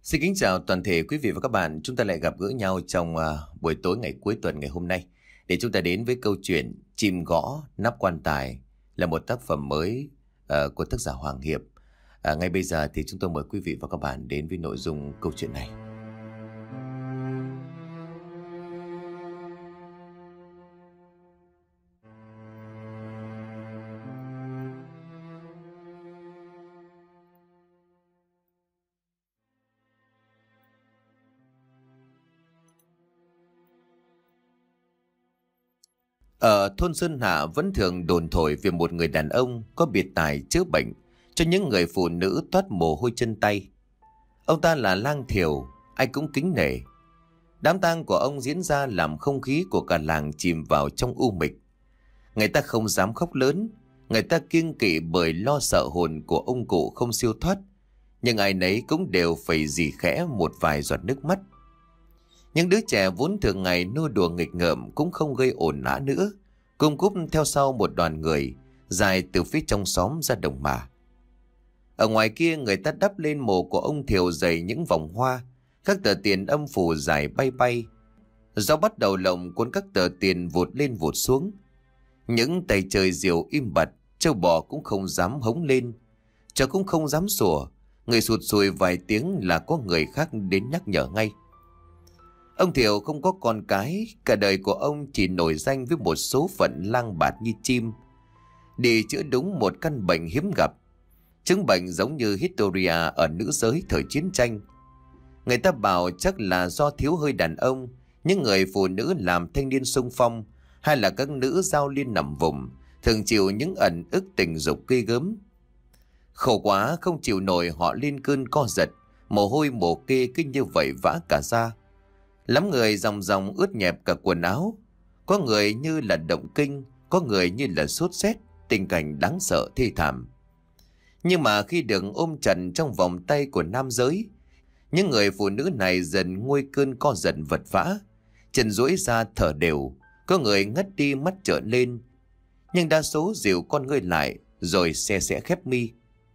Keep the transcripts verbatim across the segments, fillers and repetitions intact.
Xin kính chào toàn thể quý vị và các bạn. Chúng ta lại gặp gỡ nhau trong à, buổi tối ngày cuối tuần ngày hôm nay để chúng ta đến với câu chuyện Chim gõ nắp quan tài, là một tác phẩm mới à, của tác giả Hoàng Hiệp. À, ngay bây giờ thì chúng tôi mời quý vị và các bạn đến với nội dung câu chuyện này. Ở thôn Sơn Hạ vẫn thường đồn thổi về một người đàn ông có biệt tài chữa bệnh cho những người phụ nữ toát mồ hôi chân tay. Ông ta là Lang Thiều, ai cũng kính nể. Đám tang của ông diễn ra làm không khí của cả làng chìm vào trong u mịch. Người ta không dám khóc lớn, người ta kiêng kỵ bởi lo sợ hồn của ông cụ không siêu thoát. Nhưng ai nấy cũng đều phải rỉ khẽ một vài giọt nước mắt. Những đứa trẻ vốn thường ngày nô đùa nghịch ngợm cũng không gây ồn ào nữa, cùng cúp theo sau một đoàn người dài từ phía trong xóm ra đồng mà. Ở ngoài kia người ta đắp lên mộ của ông Thiều dày những vòng hoa, các tờ tiền âm phủ dài bay bay. Gió bắt đầu lộng cuốn các tờ tiền vụt lên vụt xuống. Những tay trời diều im bặt, trâu bò cũng không dám hống lên, chó cũng không dám sủa. Người sụt sùi vài tiếng là có người khác đến nhắc nhở ngay. Ông Thiều không có con cái, cả đời của ông chỉ nổi danh với một số phận lang bạt như chim, để chữa đúng một căn bệnh hiếm gặp. Chứng bệnh giống như Historia ở nữ giới thời chiến tranh. Người ta bảo chắc là do thiếu hơi đàn ông, những người phụ nữ làm thanh niên xung phong hay là các nữ giao liên nằm vùng thường chịu những ẩn ức tình dục ghê gớm. Khổ quá không chịu nổi, họ lên cơn co giật, mồ hôi mồ kê cứ như vậy vã cả ra. Lắm người dòng dòng ướt nhẹp cả quần áo. Có người như là động kinh, có người như là sốt rét, tình cảnh đáng sợ thê thảm. Nhưng mà khi được ôm chặt trong vòng tay của nam giới, những người phụ nữ này dần nguôi cơn co giật vật vã, chân duỗi ra thở đều. Có người ngất đi mắt trợn lên, nhưng đa số dịu con ngươi lại rồi xe sẽ khép mi.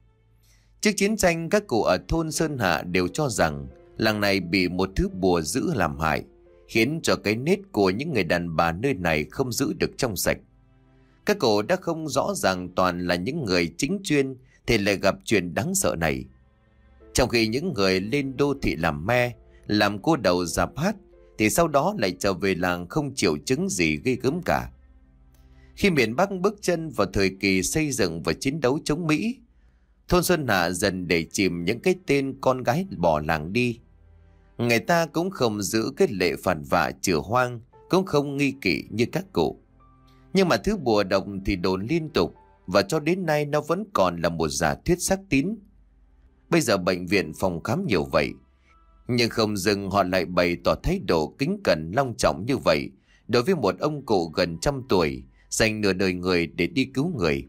Trước chiến tranh, các cụ ở thôn Sơn Hạ đều cho rằng làng này bị một thứ bùa dữ làm hại, khiến cho cái nết của những người đàn bà nơi này không giữ được trong sạch. Các cụ đã không rõ ràng toàn là những người chính chuyên thì lại gặp chuyện đáng sợ này. Trong khi những người lên đô thị làm me, làm cô đầu rạp hát, thì sau đó lại trở về làng không chịu chứng gì ghê gớm cả. Khi miền Bắc bước chân vào thời kỳ xây dựng và chiến đấu chống Mỹ, thôn Xuân Hạ dần để chìm những cái tên con gái bỏ làng đi. Người ta cũng không giữ cái lệ phản vạ chữa hoang, cũng không nghi kỵ như các cụ. Nhưng mà thứ bùa độc thì đồn liên tục, và cho đến nay nó vẫn còn là một giả thuyết xác tín. Bây giờ bệnh viện phòng khám nhiều vậy, nhưng không dừng họ lại bày tỏ thái độ kính cẩn long trọng như vậy đối với một ông cụ gần trăm tuổi, dành nửa đời người để đi cứu người.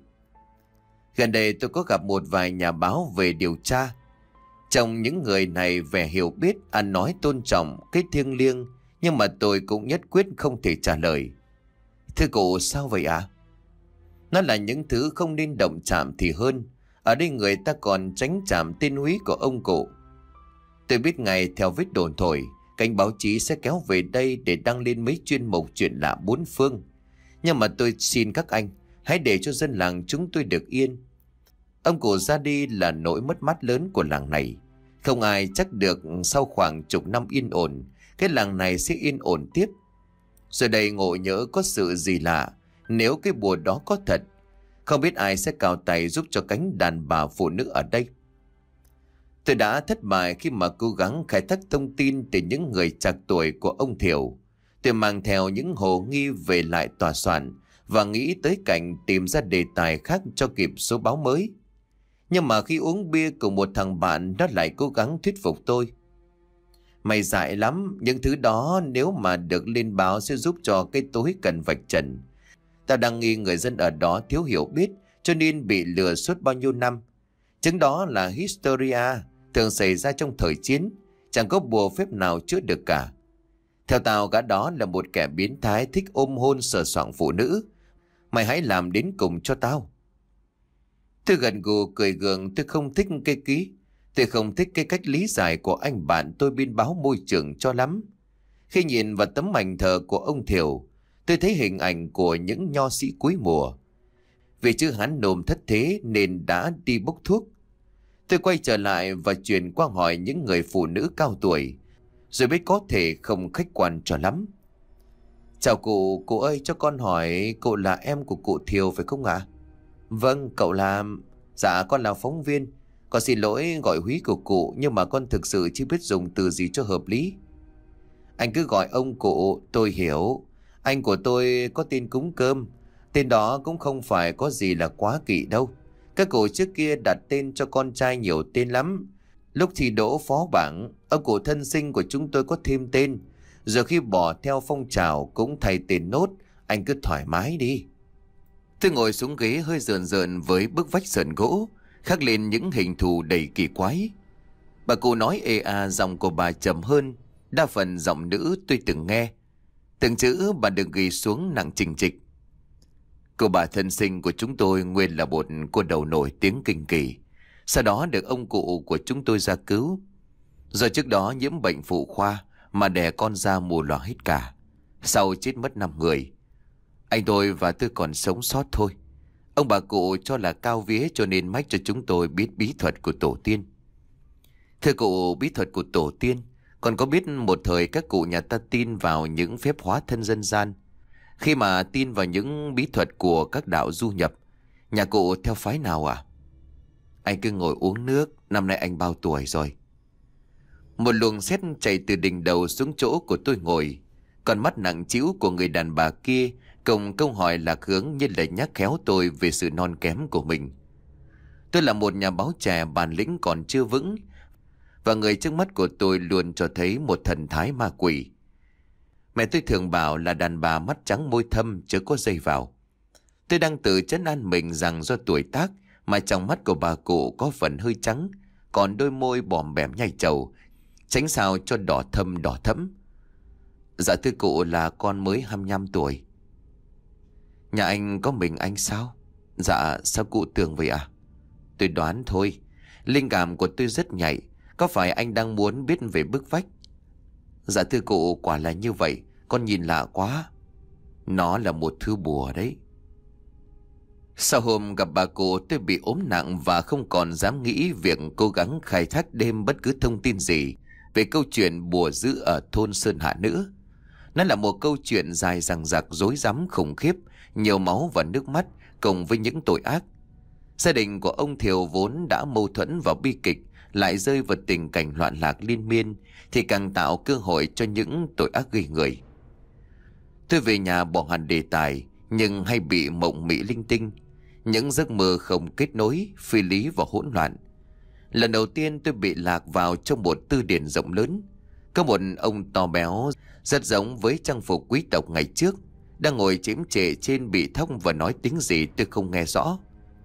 Gần đây tôi có gặp một vài nhà báo về điều tra. Trong những người này vẻ hiểu biết, ăn nói tôn trọng, cái thiêng liêng, nhưng mà tôi cũng nhất quyết không thể trả lời. Thưa cụ, sao vậy ạ? À? Nó là những thứ không nên động chạm thì hơn. Ở đây người ta còn tránh chạm tên húy của ông cụ. Tôi biết ngay theo vết đồn thổi, kênh báo chí sẽ kéo về đây để đăng lên mấy chuyên mục chuyện lạ bốn phương. Nhưng mà tôi xin các anh, hãy để cho dân làng chúng tôi được yên. Ông cụ ra đi là nỗi mất mát lớn của làng này. Không ai chắc được sau khoảng chục năm yên ổn, cái làng này sẽ yên ổn tiếp. Rồi đây ngộ nhỡ có sự gì lạ, nếu cái bùa đó có thật, không biết ai sẽ cào tay giúp cho cánh đàn bà phụ nữ ở đây. Tôi đã thất bại khi mà cố gắng khai thác thông tin từ những người trạc tuổi của ông Thiều. Tôi mang theo những hồ nghi về lại tòa soạn và nghĩ tới cảnh tìm ra đề tài khác cho kịp số báo mới. Nhưng mà khi uống bia cùng một thằng bạn, nó lại cố gắng thuyết phục tôi. Mày dại lắm, những thứ đó nếu mà được lên báo sẽ giúp cho cái tối cần vạch trần. Tao đang nghi người dân ở đó thiếu hiểu biết cho nên bị lừa suốt bao nhiêu năm. Chứng đó là Historia thường xảy ra trong thời chiến, chẳng có bùa phép nào chữa được cả. Theo tao, gã đó là một kẻ biến thái thích ôm hôn sờ soạng phụ nữ. Mày hãy làm đến cùng cho tao. Tôi gật gù cười gượng, tôi không thích cây ký. Tôi không thích cái cách lý giải của anh bạn tôi bên báo môi trường cho lắm. Khi nhìn vào tấm ảnh thờ của ông Thiều, tôi thấy hình ảnh của những nho sĩ cuối mùa. Vì chữ Hán nôm thất thế nên đã đi bốc thuốc. Tôi quay trở lại và chuyển qua hỏi những người phụ nữ cao tuổi, rồi biết có thể không khách quan cho lắm. Chào cụ, cụ ơi, cho con hỏi cậu là em của cụ Thiều phải không ạ? Vâng, cậu là... Dạ, con là phóng viên. Con xin lỗi gọi húy của cụ, nhưng mà con thực sự chưa biết dùng từ gì cho hợp lý. Anh cứ gọi ông cụ, tôi hiểu. Anh của tôi có tên cúng cơm. Tên đó cũng không phải có gì là quá kỵ đâu. Các cụ trước kia đặt tên cho con trai nhiều tên lắm. Lúc thi đỗ phó bảng, ông cụ thân sinh của chúng tôi có thêm tên. Giờ khi bỏ theo phong trào cũng thay tên nốt. Anh cứ thoải mái đi. Tôi ngồi xuống ghế hơi rờn rợn với bức vách sườn gỗ, khắc lên những hình thù đầy kỳ quái. Bà cụ nói ê à, giọng của bà trầm hơn, đa phần giọng nữ tôi từng nghe. Từng chữ bà được ghi xuống nặng trình trịch. Cô bà thân sinh của chúng tôi nguyên là một cô đầu nổi tiếng kinh kỳ. Sau đó được ông cụ của chúng tôi ra cứu. Rồi trước đó nhiễm bệnh phụ khoa mà đẻ con ra mù lòa hết cả. Sau chết mất năm người. Anh tôi và tôi còn sống sót thôi. Ông bà cụ cho là cao vía cho nên mách cho chúng tôi biết bí thuật của tổ tiên. Thưa cụ, bí thuật của tổ tiên, còn có biết một thời các cụ nhà ta tin vào những phép hóa thân dân gian. Khi mà tin vào những bí thuật của các đạo du nhập, nhà cụ theo phái nào à? Anh cứ ngồi uống nước, năm nay anh bao tuổi rồi? Một luồng sét chạy từ đỉnh đầu xuống chỗ của tôi ngồi. Còn mắt nặng trĩu của người đàn bà kia cùng câu hỏi lạc hướng như là nhắc khéo tôi về sự non kém của mình. Tôi là một nhà báo trẻ bản lĩnh còn chưa vững, và người trước mắt của tôi luôn cho thấy một thần thái ma quỷ. Mẹ tôi thường bảo là đàn bà mắt trắng môi thâm chứ có dây vào. Tôi đang tự trấn an mình rằng do tuổi tác mà trong mắt của bà cụ có phần hơi trắng, còn đôi môi bòm bẻm nhai trầu, tránh sao cho đỏ thâm đỏ thẫm. Dạ thưa cụ, là con mới hai mươi lăm tuổi. Nhà anh có mình anh sao? Dạ, sao cụ tưởng vậy à? Tôi đoán thôi. Linh cảm của tôi rất nhạy. Có phải anh đang muốn biết về bức vách? Dạ thưa cụ, quả là như vậy. Con nhìn lạ quá. Nó là một thứ bùa đấy. Sau hôm gặp bà cụ, tôi bị ốm nặng và không còn dám nghĩ việc cố gắng khai thác thêm bất cứ thông tin gì về câu chuyện bùa dữ ở thôn Sơn Hạ nữa. Nó là một câu chuyện dài dằng dặc, rối rắm, khủng khiếp, nhiều máu và nước mắt cùng với những tội ác. Gia đình của ông Thiều vốn đã mâu thuẫn và bi kịch, lại rơi vào tình cảnh loạn lạc liên miên, thì càng tạo cơ hội cho những tội ác gây người. Tôi về nhà bỏ hẳn đề tài, nhưng hay bị mộng mị linh tinh, những giấc mơ không kết nối, phi lý và hỗn loạn. Lần đầu tiên tôi bị lạc vào trong một tư điển rộng lớn. Có một ông to béo, rất giống với trang phục quý tộc ngày trước, đang ngồi chiếm trệ trên bị thóc và nói tiếng gì tôi không nghe rõ.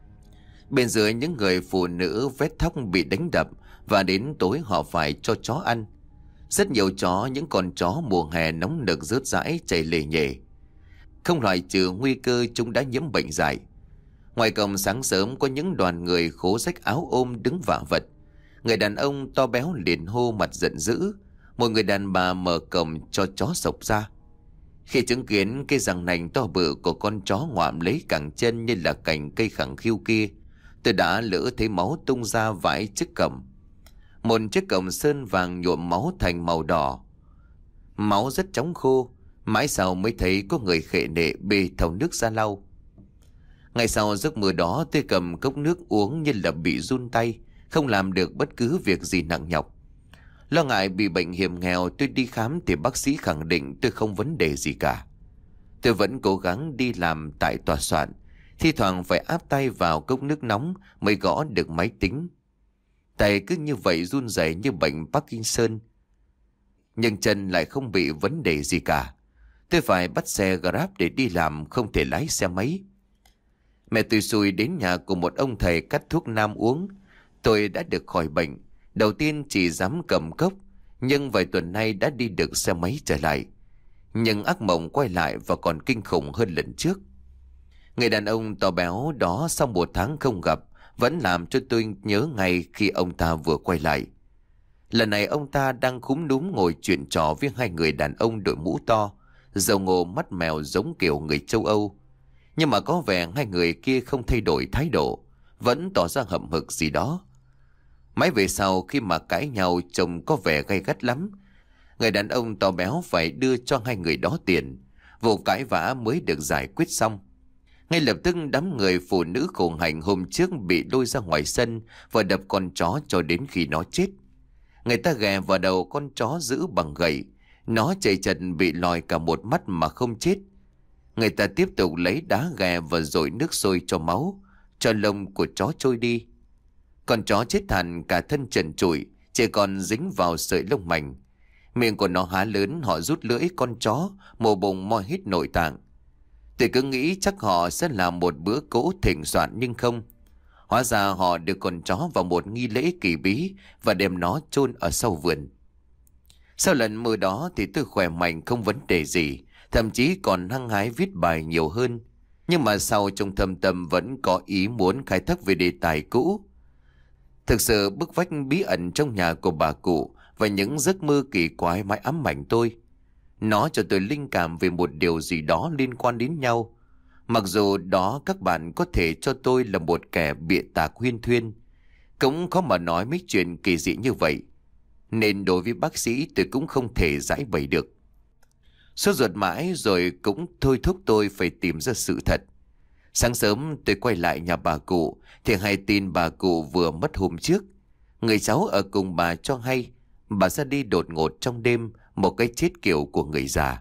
Bên dưới những người phụ nữ vét thóc bị đánh đập, và đến tối họ phải cho chó ăn. Rất nhiều chó, những con chó mùa hè nóng nực rớt rãi chảy lề nhề. Không loại trừ nguy cơ chúng đã nhiễm bệnh dại. Ngoài cổng sáng sớm có những đoàn người khố rách áo ôm đứng vả vật. Người đàn ông to béo liền hô mặt giận dữ. Một người đàn bà mở cổng cho chó sộc ra. Khi chứng kiến cái răng nành to bự của con chó ngoạm lấy cẳng chân như là cành cây khẳng khiu kia, tôi đã lỡ thấy máu tung ra vãi chiếc cổng. Một chiếc cổng sơn vàng nhuộm máu thành màu đỏ. Máu rất chóng khô, mãi sau mới thấy có người khệ nệ bê thau nước ra lau. Ngày sau giấc mơ đó, tôi cầm cốc nước uống như là bị run tay, không làm được bất cứ việc gì nặng nhọc. Lo ngại bị bệnh hiểm nghèo, tôi đi khám thì bác sĩ khẳng định tôi không vấn đề gì cả. Tôi vẫn cố gắng đi làm tại tòa soạn, thi thoảng phải áp tay vào cốc nước nóng mới gõ được máy tính. Tay cứ như vậy run rẩy như bệnh Parkinson. Nhưng chân lại không bị vấn đề gì cả. Tôi phải bắt xe Grab để đi làm, không thể lái xe máy. Mẹ tôi xui đến nhà của một ông thầy cắt thuốc nam uống. Tôi đã được khỏi bệnh. Đầu tiên chỉ dám cầm cốc, nhưng vài tuần nay đã đi được xe máy trở lại. Nhưng ác mộng quay lại và còn kinh khủng hơn lần trước. Người đàn ông to béo đó sau một tháng không gặp vẫn làm cho tôi nhớ ngay khi ông ta vừa quay lại. Lần này ông ta đang cúm núm ngồi chuyện trò với hai người đàn ông đội mũ to, râu ngô mắt mèo giống kiểu người châu Âu. Nhưng mà có vẻ hai người kia không thay đổi thái độ, vẫn tỏ ra hậm hực gì đó. Mãi về sau khi mà cãi nhau trông có vẻ gay gắt lắm. Người đàn ông to béo phải đưa cho hai người đó tiền. Vụ cãi vã mới được giải quyết xong. Ngay lập tức đám người phụ nữ khổ hạnh hôm trước bị lôi ra ngoài sân và đập con chó cho đến khi nó chết. Người ta ghè vào đầu con chó giữ bằng gậy. Nó chạy trần bị lòi cả một mắt mà không chết. Người ta tiếp tục lấy đá ghè và dội nước sôi cho máu, cho lông của chó trôi đi. Con chó chết hẳn cả thân trần trụi, chỉ còn dính vào sợi lông mảnh. Miệng của nó há lớn, họ rút lưỡi con chó, mổ bụng moi hết nội tạng. Tôi cứ nghĩ chắc họ sẽ làm một bữa cỗ thịnh soạn nhưng không. Hóa ra họ đưa con chó vào một nghi lễ kỳ bí và đem nó chôn ở sau vườn. Sau lần mơ đó thì tôi khỏe mạnh không vấn đề gì, thậm chí còn hăng hái viết bài nhiều hơn. Nhưng mà sau trong thâm tâm vẫn có ý muốn khai thác về đề tài cũ. Thực sự bức vách bí ẩn trong nhà của bà cụ và những giấc mơ kỳ quái mãi ám ảnh tôi. Nó cho tôi linh cảm về một điều gì đó liên quan đến nhau. Mặc dù đó các bạn có thể cho tôi là một kẻ bịa tạc huyên thuyên, cũng khó mà nói mấy chuyện kỳ dị như vậy. Nên đối với bác sĩ tôi cũng không thể giải bày được. Sốt ruột mãi rồi cũng thôi thúc tôi phải tìm ra sự thật. Sáng sớm tôi quay lại nhà bà cụ thì hay tin bà cụ vừa mất hôm trước. Người cháu ở cùng bà cho hay bà ra đi đột ngột trong đêm, một cái chết kiểu của người già.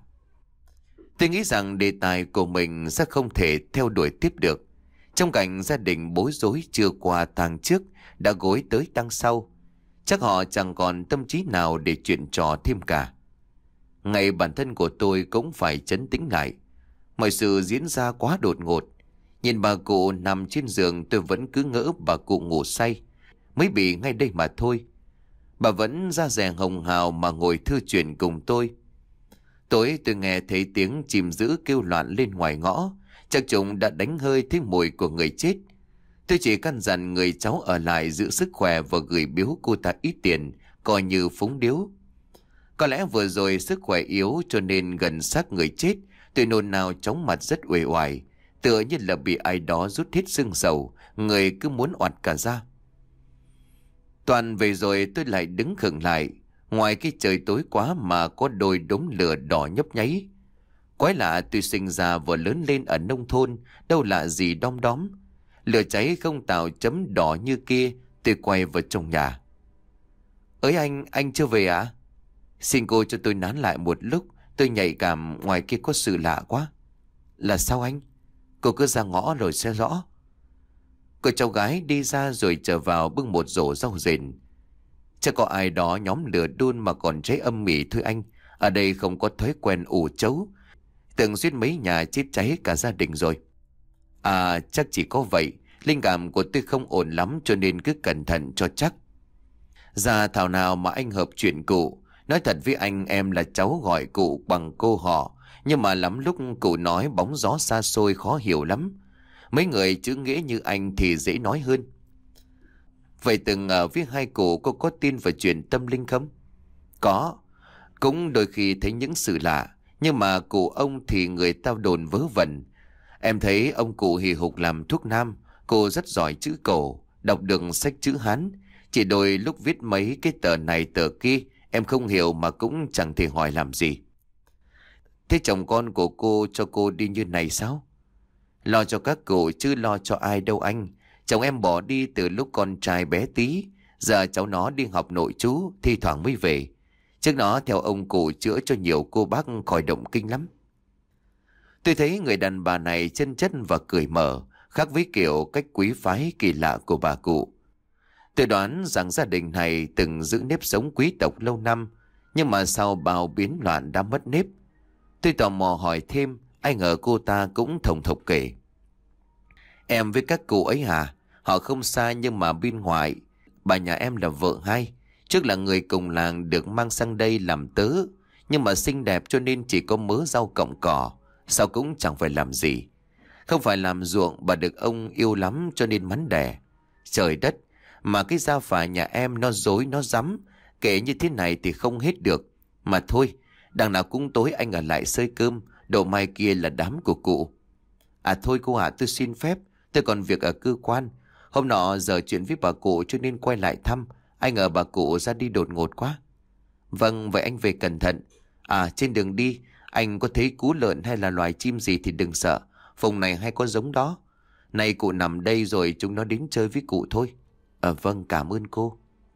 Tôi nghĩ rằng đề tài của mình sẽ không thể theo đuổi tiếp được. Trong cảnh gia đình bối rối chưa qua tang trước đã gối tới tang sau. Chắc họ chẳng còn tâm trí nào để chuyện trò thêm cả. Ngay bản thân của tôi cũng phải trấn tĩnh lại. Mọi sự diễn ra quá đột ngột. Nhìn bà cụ nằm trên giường tôi vẫn cứ ngỡ bà cụ ngủ say. Mới bị ngay đây mà thôi. Bà vẫn da dẻ hồng hào mà ngồi thư chuyện cùng tôi. Tối tôi nghe thấy tiếng chim dữ kêu loạn lên ngoài ngõ. Chắc chúng đã đánh hơi thấy mùi của người chết. Tôi chỉ căn dặn người cháu ở lại giữ sức khỏe và gửi biếu cô ta ít tiền, coi như phúng điếu. Có lẽ vừa rồi sức khỏe yếu cho nên gần xác người chết, tôi nôn nao chóng mặt rất uể oải, tựa như là bị ai đó rút hết xương sầu, người cứ muốn oặt cả ra. Toàn về rồi tôi lại đứng khựng lại, ngoài cái trời tối quá mà có đôi đốm lửa đỏ nhấp nháy. Quái lạ, tôi sinh ra và lớn lên ở nông thôn, đâu lạ gì đom đóm. Lửa cháy không tạo chấm đỏ như kia, tôi quay vào trong nhà. Ơi anh, anh chưa về à? Xin cô cho tôi nán lại một lúc, tôi nhạy cảm ngoài kia có sự lạ quá. Là sao anh? Cô cứ ra ngõ rồi sẽ rõ. Cô cháu gái đi ra rồi trở vào bưng một rổ rau rền. Chắc có ai đó nhóm lửa đun mà còn cháy âm mỉ thôi anh. Ở đây không có thói quen ủ chấu. Từng suýt mấy nhà chết cháy cả gia đình rồi. À chắc chỉ có vậy. Linh cảm của tôi không ổn lắm cho nên cứ cẩn thận cho chắc. Dạ thảo nào mà anh hợp chuyện cụ. Nói thật với anh, em là cháu gọi cụ bằng cô họ. Nhưng mà lắm lúc cụ nói bóng gió xa xôi khó hiểu lắm. Mấy người chữ nghĩa như anh thì dễ nói hơn. Vậy từng ở với hai cụ có có tin vào chuyện tâm linh không? Có. Cũng đôi khi thấy những sự lạ. Nhưng mà cụ ông thì người ta đồn vớ vẩn. Em thấy ông cụ hì hục làm thuốc nam. Cô rất giỏi chữ cổ, đọc được sách chữ Hán. Chỉ đôi lúc viết mấy cái tờ này tờ kia em không hiểu mà cũng chẳng thể hỏi làm gì. Thế chồng con của cô cho cô đi như này sao? Lo cho các cụ chứ lo cho ai đâu anh. Chồng em bỏ đi từ lúc con trai bé tí. Giờ cháu nó đi học nội trú, thi thoảng mới về. Trước nó theo ông cụ chữa cho nhiều cô bác khỏi động kinh lắm. Tôi thấy người đàn bà này chân chất và cười mở, khác với kiểu cách quý phái kỳ lạ của bà cụ. Tôi đoán rằng gia đình này từng giữ nếp sống quý tộc lâu năm, nhưng mà sau bao biến loạn đã mất nếp. Tôi tò mò hỏi thêm, ai ngờ cô ta cũng thồng thộc kể. Em với các cụ ấy hả? Họ không xa nhưng mà bên ngoài. Bà nhà em là vợ hai. Trước là người cùng làng được mang sang đây làm tớ. Nhưng mà xinh đẹp cho nên chỉ có mớ rau cọng cỏ. Sao cũng chẳng phải làm gì. Không phải làm ruộng, bà được ông yêu lắm cho nên mắn đẻ. Trời đất, mà cái gia phả nhà em nó dối nó rắm, kể như thế này thì không hết được. Mà thôi, đằng nào cũng tối anh ở lại xơi cơm, độ mai kia là đám của cụ. À thôi cô ạ, tôi xin phép, tôi còn việc ở cơ quan. Hôm nọ giờ chuyện với bà cụ cho nên quay lại thăm. Anh ngờ bà cụ ra đi đột ngột quá. Vâng, vậy anh về cẩn thận. À, trên đường đi, anh có thấy cú lợn hay là loài chim gì thì đừng sợ. Vùng này hay có giống đó. Này cụ nằm đây rồi chúng nó đến chơi với cụ thôi. À vâng, cảm ơn cô.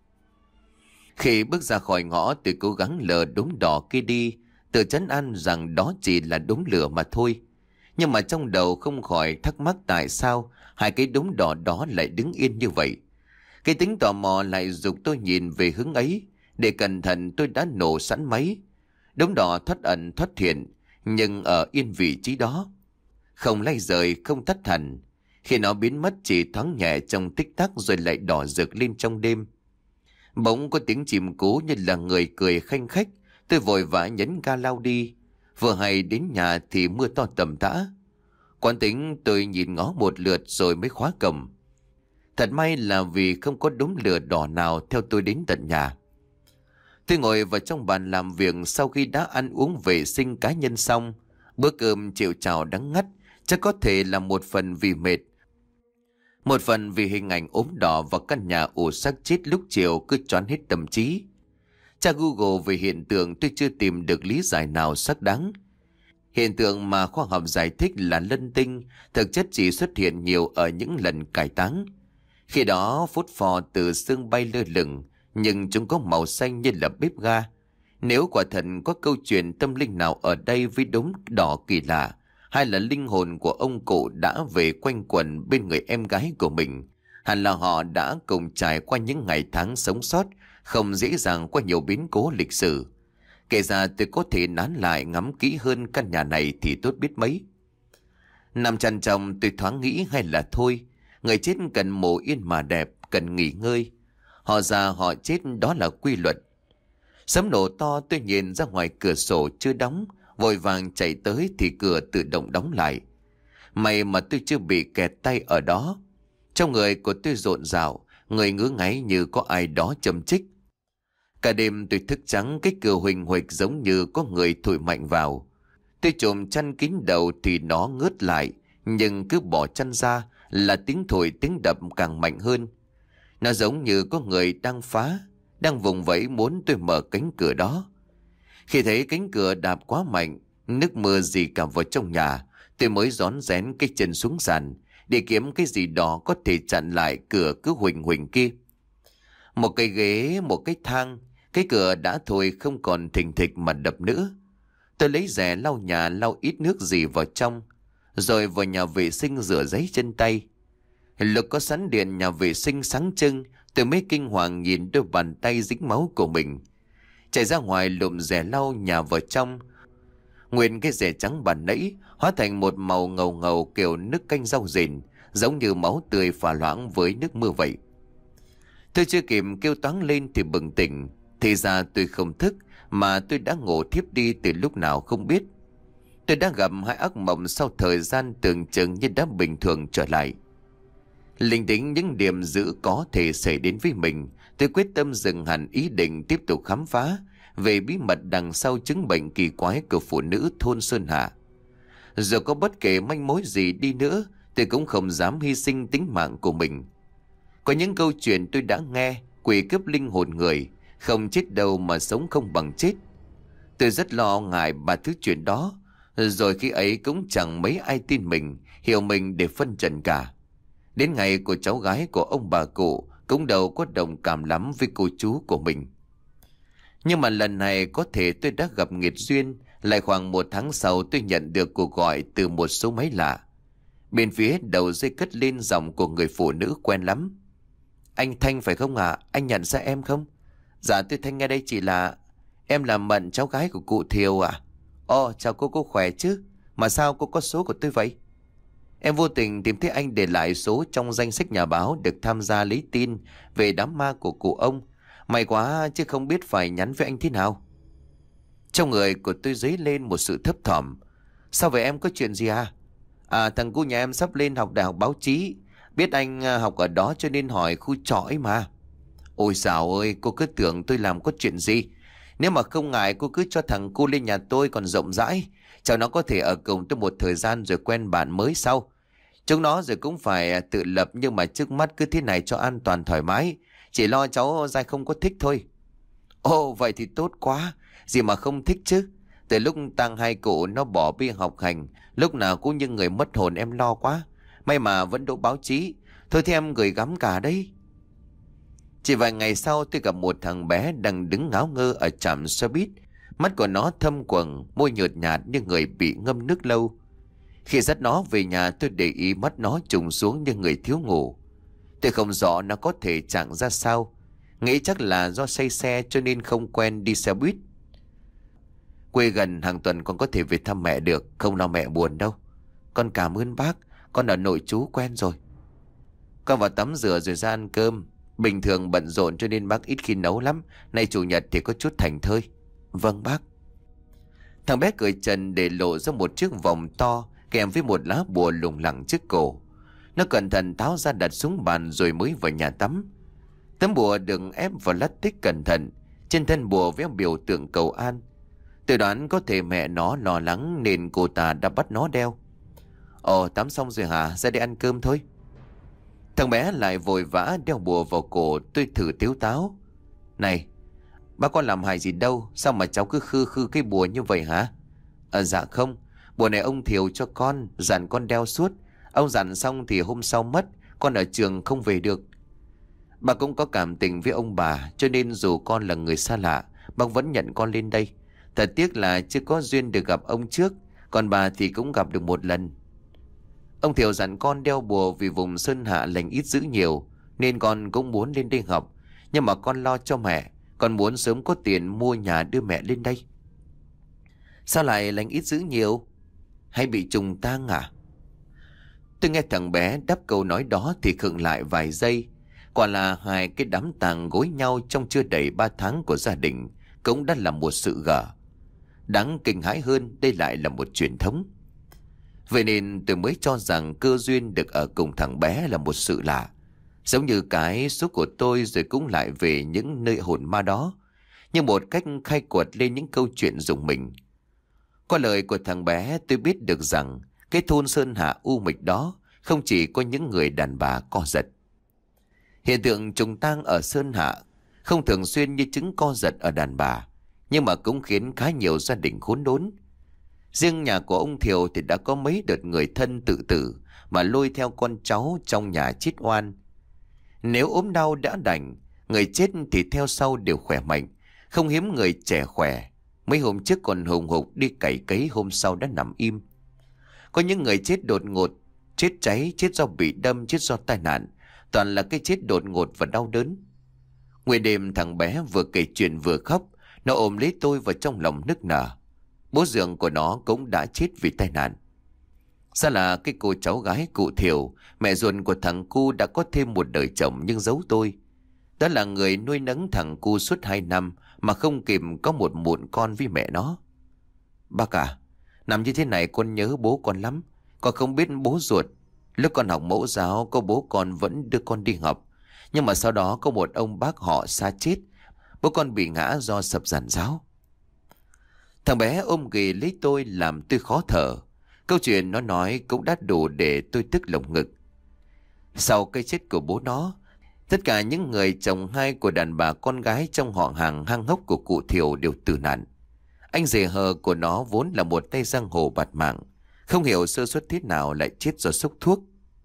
Khi bước ra khỏi ngõ, tôi cố gắng lờ đốm đỏ kia đi, tự trấn an rằng đó chỉ là đốm lửa mà thôi. Nhưng mà trong đầu không khỏi thắc mắc tại sao hai cái đốm đỏ đó lại đứng yên như vậy. Cái tính tò mò lại giục tôi nhìn về hướng ấy. Để cẩn thận tôi đã nổ sẵn máy. Đốm đỏ thoát ẩn thoát hiện, nhưng ở yên vị trí đó, không lay rời, không tắt hẳn. Khi nó biến mất chỉ thoáng nhẹ trong tích tắc rồi lại đỏ rực lên trong đêm. Bỗng có tiếng chim cú như là người cười khanh khách. Tôi vội vã nhấn ga lao đi. Vừa hay đến nhà thì mưa to tầm tã. Quán tính tôi nhìn ngó một lượt rồi mới khóa cổng. Thật may là vì không có đốm lửa đỏ nào theo tôi đến tận nhà. Tôi ngồi vào trong bàn làm việc sau khi đã ăn uống vệ sinh cá nhân xong. Bữa cơm chiều chào đắng ngắt, chắc có thể là một phần vì mệt, một phần vì hình ảnh ốm đỏ và căn nhà ủ xác chết lúc chiều cứ choáng hết tâm trí. Tra Google về hiện tượng tôi chưa tìm được lý giải nào xác đáng. Hiện tượng mà khoa học giải thích là lân tinh thực chất chỉ xuất hiện nhiều ở những lần cải táng. Khi đó phốt phò từ xương bay lơ lửng, nhưng chúng có màu xanh như là bếp ga. Nếu quả thật có câu chuyện tâm linh nào ở đây với đốm đỏ kỳ lạ, hay là linh hồn của ông cụ đã về quanh quẩn bên người em gái của mình, hẳn là họ đã cùng trải qua những ngày tháng sống sót không dễ dàng qua nhiều biến cố lịch sử. Kể ra tôi có thể nán lại ngắm kỹ hơn căn nhà này thì tốt biết mấy. Nằm chăn chồng tôi thoáng nghĩ hay là thôi, người chết cần mồ yên mà đẹp, cần nghỉ ngơi. Họ già họ chết đó là quy luật. Sấm nổ to, tôi nhìn ra ngoài cửa sổ chưa đóng, vội vàng chạy tới thì cửa tự động đóng lại. May mà tôi chưa bị kẹt tay ở đó. Trong người của tôi rộn rạo, người ngứa ngáy như có ai đó châm chích. Cả đêm tôi thức trắng, cái cửa huỳnh huỳnh giống như có người thổi mạnh vào. Tôi trùm chăn kín đầu thì nó ngớt lại, nhưng cứ bỏ chăn ra là tiếng thổi tiếng đập càng mạnh hơn. Nó giống như có người đang phá, đang vùng vẫy muốn tôi mở cánh cửa đó. Khi thấy cánh cửa đạp quá mạnh, nước mưa dì cả vào trong nhà, tôi mới rón rén cái chân xuống sàn để kiếm cái gì đó có thể chặn lại cửa cứ huỳnh huỳnh kia. Một cây ghế, một cái thang, cái cửa đã thôi không còn thình thịch mà đập nữa. Tôi lấy rẻ lau nhà lau ít nước dì vào trong, rồi vào nhà vệ sinh rửa giấy chân tay. Lúc có sẵn điện nhà vệ sinh sáng trưng, tôi mới kinh hoàng nhìn đôi bàn tay dính máu của mình. Chạy ra ngoài lụm rẻ lau nhà vào trong. Nguyên cái rẻ trắng bàn nãy hóa thành một màu ngầu ngầu kiểu nước canh rau rền, giống như máu tươi pha loãng với nước mưa vậy. Tôi chưa kịp kêu toáng lên thì bừng tỉnh. Thì ra tôi không thức, mà tôi đã ngủ thiếp đi từ lúc nào không biết. Tôi đã gặp hai ác mộng sau thời gian tưởng chừng như đã bình thường trở lại. Linh tính những điểm dữ có thể xảy đến với mình, tôi quyết tâm dừng hẳn ý định tiếp tục khám phá về bí mật đằng sau chứng bệnh kỳ quái của phụ nữ thôn Sơn Hạ. Dù có bất kể manh mối gì đi nữa, tôi cũng không dám hy sinh tính mạng của mình. Có những câu chuyện tôi đã nghe, quỷ cướp linh hồn người, không chết đâu mà sống không bằng chết. Tôi rất lo ngại ba thứ chuyện đó, rồi khi ấy cũng chẳng mấy ai tin mình, hiểu mình để phân trần cả. Đến ngày của cháu gái của ông bà cụ cũng đâu có đồng cảm lắm với cô chú của mình. Nhưng mà lần này có thể tôi đã gặp nghiệt duyên. Lại khoảng một tháng sau tôi nhận được cuộc gọi từ một số máy lạ. Bên phía đầu dây cất lên giọng của người phụ nữ quen lắm. Anh Thanh phải không ạ? À? Anh nhận ra em không? Dạ tôi Thanh nghe đây chỉ là... Em là Mận, cháu gái của cụ Thiều ạ. À? Ồ chào cô, cô khỏe chứ? Mà sao cô có số của tôi vậy? Em vô tình tìm thấy anh để lại số trong danh sách nhà báo được tham gia lấy tin về đám ma của cụ ông. May quá chứ không biết phải nhắn với anh thế nào. Trong người của tôi dấy lên một sự thấp thỏm. Sao vậy em, có chuyện gì à? À thằng cu nhà em sắp lên học đại học báo chí. Biết anh à, học ở đó cho nên hỏi khu trọ ấy mà. Ôi dào ơi, cô cứ tưởng tôi làm có chuyện gì. Nếu mà không ngại cô cứ cho thằng cu lên nhà tôi còn rộng rãi. Cháu nó có thể ở cùng tôi một thời gian rồi quen bạn mới sau. Chúng nó rồi cũng phải tự lập, nhưng mà trước mắt cứ thế này cho an toàn thoải mái. Chỉ lo cháu dai không có thích thôi. Ồ vậy thì tốt quá. Gì mà không thích chứ. Từ lúc Tăng hai cụ nó bỏ bê học hành, lúc nào cũng như người mất hồn, em lo quá. May mà vẫn đỗ báo chí. Thôi thì em gửi gắm cả đấy. Chỉ vài ngày sau tôi gặp một thằng bé đang đứng ngáo ngơ ở trạm xe buýt. Mắt của nó thâm quầng, môi nhợt nhạt như người bị ngâm nước lâu. Khi dắt nó về nhà tôi để ý mắt nó trùng xuống như người thiếu ngủ. Tôi không rõ nó có thể trạng ra sao. Nghĩ chắc là do say xe cho nên không quen đi xe buýt. Quê gần, hàng tuần con có thể về thăm mẹ được. Không lo mẹ buồn đâu. Con cảm ơn bác. Con ở nội trú quen rồi. Con vào tắm rửa rồi ra ăn cơm. Bình thường bận rộn cho nên bác ít khi nấu lắm. Nay chủ nhật thì có chút thảnh thơi. Vâng bác. Thằng bé cởi trần để lộ ra một chiếc vòng to kèm với một lá bùa lủng lẳng trước cổ. Nó cẩn thận tháo ra đặt xuống bàn rồi mới vào nhà tắm. Tấm bùa được ép vào lát tích cẩn thận. Trên thân bùa vẽ biểu tượng cầu an. Tôi đoán có thể mẹ nó lo lắng nên cô ta đã bắt nó đeo. Ồ, tắm xong rồi hả? Ra đây ăn cơm thôi. Thằng bé lại vội vã đeo bùa vào cổ. Tôi thử tiếu táo. Này, bác con làm hại gì đâu. Sao mà cháu cứ khư khư cái bùa như vậy hả? À, dạ không. Bùa này ông Thiều cho con, dặn con đeo suốt. Ông dặn xong thì hôm sau mất. Con ở trường không về được. Bà cũng có cảm tình với ông bà, cho nên dù con là người xa lạ, bác vẫn nhận con lên đây. Thật tiếc là chưa có duyên được gặp ông trước. Còn bà thì cũng gặp được một lần. Ông Thiều dặn con đeo bùa vì vùng Sơn Hạ lành ít dữ nhiều, nên con cũng muốn lên đây học. Nhưng mà con lo cho mẹ. Con muốn sớm có tiền mua nhà đưa mẹ lên đây. Sao lại lành ít dữ nhiều? Hay bị trùng tang à? Tôi nghe thằng bé đáp câu nói đó thì khựng lại vài giây. Quả là hai cái đám tang gối nhau trong chưa đầy ba tháng của gia đình cũng đã là một sự gở. Đáng kinh hãi hơn, đây lại là một truyền thống. Vậy nên tôi mới cho rằng cơ duyên được ở cùng thằng bé là một sự lạ. Giống như cái số của tôi rồi cũng lại về những nơi hồn ma đó. Như một cách khai quật lên những câu chuyện dùng mình. Qua lời của thằng bé tôi biết được rằng cái thôn Sơn Hạ u mịch đó không chỉ có những người đàn bà co giật. Hiện tượng trùng tang ở Sơn Hạ không thường xuyên như chứng co giật ở đàn bà, nhưng mà cũng khiến khá nhiều gia đình khốn đốn. Riêng nhà của ông Thiều thì đã có mấy đợt người thân tự tử mà lôi theo con cháu trong nhà chết oan. Nếu ốm đau đã đành, người chết thì theo sau đều khỏe mạnh, không hiếm người trẻ khỏe. Mấy hôm trước còn hùng hục đi cày cấy, hôm sau đã nằm im. Có những người chết đột ngột, chết cháy, chết do bị đâm, chết do tai nạn. Toàn là cái chết đột ngột và đau đớn. Ngoài đêm thằng bé vừa kể chuyện vừa khóc. Nó ôm lấy tôi vào trong lòng nức nở. Bố dượng của nó cũng đã chết vì tai nạn. Sao là cái cô cháu gái cụ Thiều, mẹ ruột của thằng cu đã có thêm một đời chồng nhưng giấu tôi. Đó là người nuôi nấng thằng cu suốt hai năm mà không kịp có một mụn con với mẹ nó. Bác à, nằm như thế này con nhớ bố con lắm. Con không biết bố ruột. Lúc con học mẫu giáo, có bố con vẫn đưa con đi học. Nhưng mà sau đó có một ông bác họ xa chết. Bố con bị ngã do sập giàn giáo. Thằng bé ôm ghì lấy tôi làm tôi khó thở. Câu chuyện nó nói cũng đã đủ để tôi tức lồng ngực. Sau cái chết của bố nó, tất cả những người chồng hai của đàn bà con gái trong họ hàng hang hốc của cụ Thiều đều tử nạn. Anh rể hờ của nó vốn là một tay giang hồ bạt mạng, không hiểu sơ suất thế nào lại chết do sốc thuốc.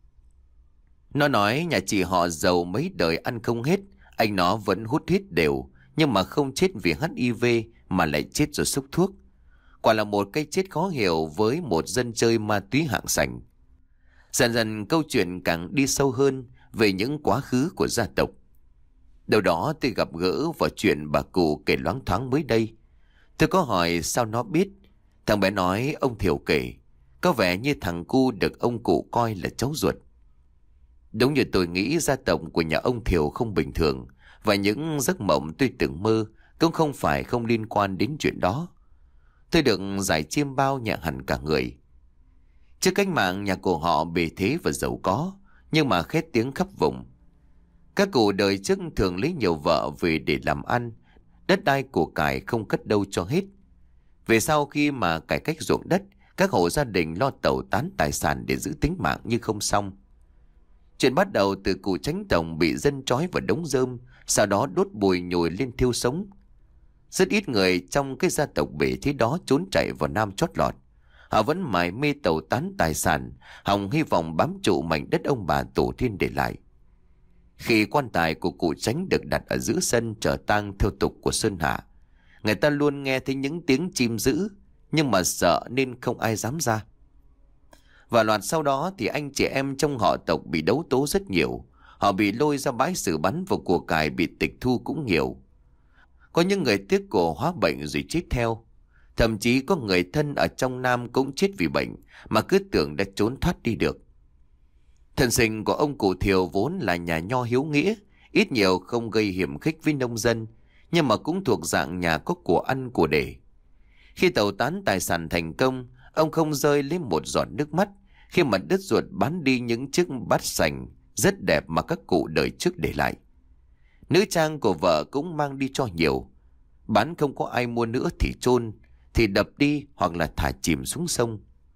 Nó nói nhà chị họ giàu mấy đời ăn không hết, anh nó vẫn hút hít đều, nhưng mà không chết vì hát i vê mà lại chết do sốc thuốc. Quả là một cái chết khó hiểu với một dân chơi ma túy hạng sành. Dần dần câu chuyện càng đi sâu hơn về những quá khứ của gia tộc. Đầu đó tôi gặp gỡ vào chuyện bà cụ kể loáng thoáng mới đây. Tôi có hỏi sao nó biết. Thằng bé nói ông Thiều kể, có vẻ như thằng cu được ông cụ coi là cháu ruột. Đúng như tôi nghĩ, gia tộc của nhà ông Thiều không bình thường, và những giấc mộng tôi từng mơ cũng không phải không liên quan đến chuyện đó. Tôi được giải chiêm bao nhẹ hẳn cả người. Trước cách mạng, nhà của họ bề thế và giàu có, nhưng mà khét tiếng khắp vùng. Các cụ đời trước thường lấy nhiều vợ về để làm ăn, đất đai của cải không cất đâu cho hết. Về sau khi mà cải cách ruộng đất, các hộ gia đình lo tẩu tán tài sản để giữ tính mạng như không xong. Chuyện bắt đầu từ cụ Chánh Tổng bị dân trói vào đống rơm, sau đó đốt bùi nhồi lên thiêu sống. Rất ít người trong cái gia tộc bể thế đó trốn chạy vào Nam chót lọt. Họ vẫn mải mê tẩu tán tài sản, hòng hy vọng bám trụ mảnh đất ông bà tổ tiên để lại. Khi quan tài của cụ Chánh được đặt ở giữa sân chở tang theo tục của Sơn Hạ, người ta luôn nghe thấy những tiếng chim dữ, nhưng mà sợ nên không ai dám ra. Và loạt sau đó thì anh chị em trong họ tộc bị đấu tố rất nhiều. Họ bị lôi ra bãi xử bắn và của cải bị tịch thu cũng nhiều. Có những người tiếc cổ hóa bệnh rồi chết theo. Thậm chí có người thân ở trong Nam cũng chết vì bệnh mà cứ tưởng đã trốn thoát đi được. Thân sinh của ông cụ Thiều vốn là nhà nho hiếu nghĩa, ít nhiều không gây hiểm khích với nông dân, nhưng mà cũng thuộc dạng nhà có của ăn của để. Khi tẩu tán tài sản thành công, ông không rơi lấy một giọt nước mắt khi mà đứt ruột bán đi những chiếc bát sành rất đẹp mà các cụ đời trước để lại. Nữ trang của vợ cũng mang đi cho nhiều. Bán không có ai mua nữa thì chôn, thì đập đi hoặc là thả chìm xuống sông.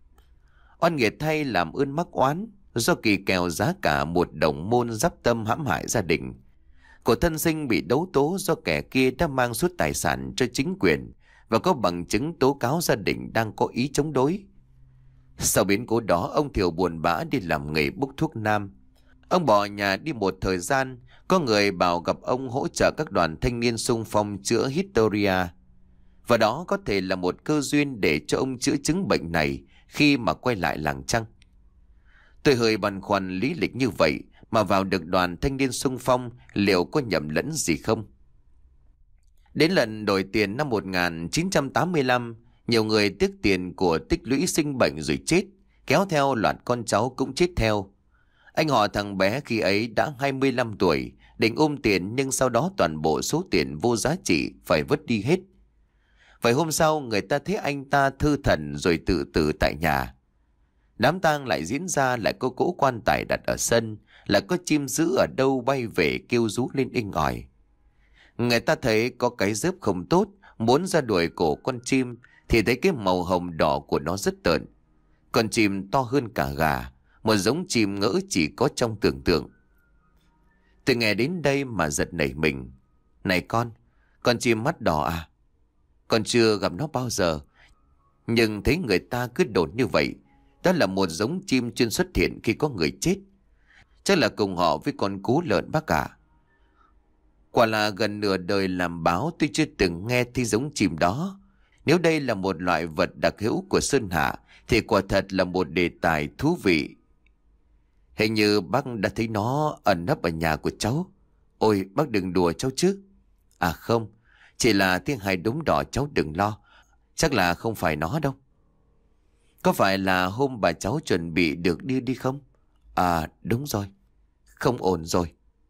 Oan nghiệt thay làm ơn mắc oán, do kỳ kèo giá cả một đồng môn giáp tâm hãm hại gia đình. Của thân sinh bị đấu tố do kẻ kia đã mang suốt tài sản cho chính quyền và có bằng chứng tố cáo gia đình đang có ý chống đối. Sau biến cố đó, ông Thiều buồn bã đi làm nghề bốc thuốc nam. Ông bỏ nhà đi một thời gian, có người bảo gặp ông hỗ trợ các đoàn thanh niên xung phong chữa Hysteria. Và đó có thể là một cơ duyên để cho ông chữa chứng bệnh này khi mà quay lại làng Chăng. Tôi hơi băn khoăn lý lịch như vậy mà vào được đoàn thanh niên xung phong liệu có nhầm lẫn gì không? Đến lần đổi tiền năm một nghìn chín trăm tám mươi lăm, nhiều người tiếc tiền của tích lũy sinh bệnh rồi chết, kéo theo loạt con cháu cũng chết theo. Anh họ thằng bé khi ấy đã hai mươi lăm tuổi, định ôm tiền nhưng sau đó toàn bộ số tiền vô giá trị phải vứt đi hết. Vậy hôm sau người ta thấy anh ta thư thần rồi tự tử tại nhà. Đám tang lại diễn ra, lại có cỗ quan tài đặt ở sân, lại có chim dữ ở đâu bay về kêu rú lên inh ỏi. Người ta thấy có cái dớp không tốt, muốn ra đuổi cổ con chim thì thấy cái màu hồng đỏ của nó rất tợn. Con chim to hơn cả gà, một giống chim ngỡ chỉ có trong tưởng tượng. Tôi nghe đến đây mà giật nảy mình. Này con, con chim mắt đỏ à? Con chưa gặp nó bao giờ, nhưng thấy người ta cứ đồn như vậy. Đó là một giống chim chuyên xuất hiện khi có người chết. Chắc là cùng họ với con cú lợn bác cả. Quả là gần nửa đời làm báo tôi chưa từng nghe thấy giống chim đó. Nếu đây là một loại vật đặc hữu của Sơn Hạ thì quả thật là một đề tài thú vị. Hình như bác đã thấy nó ẩn nấp ở nhà của cháu. Ôi bác đừng đùa cháu chứ. À không, chỉ là tiếng hai đốm đỏ, cháu đừng lo. Chắc là không phải nó đâu. Có phải là hôm bà cháu chuẩn bị được đưa đi không? À đúng rồi. Không ổn rồi.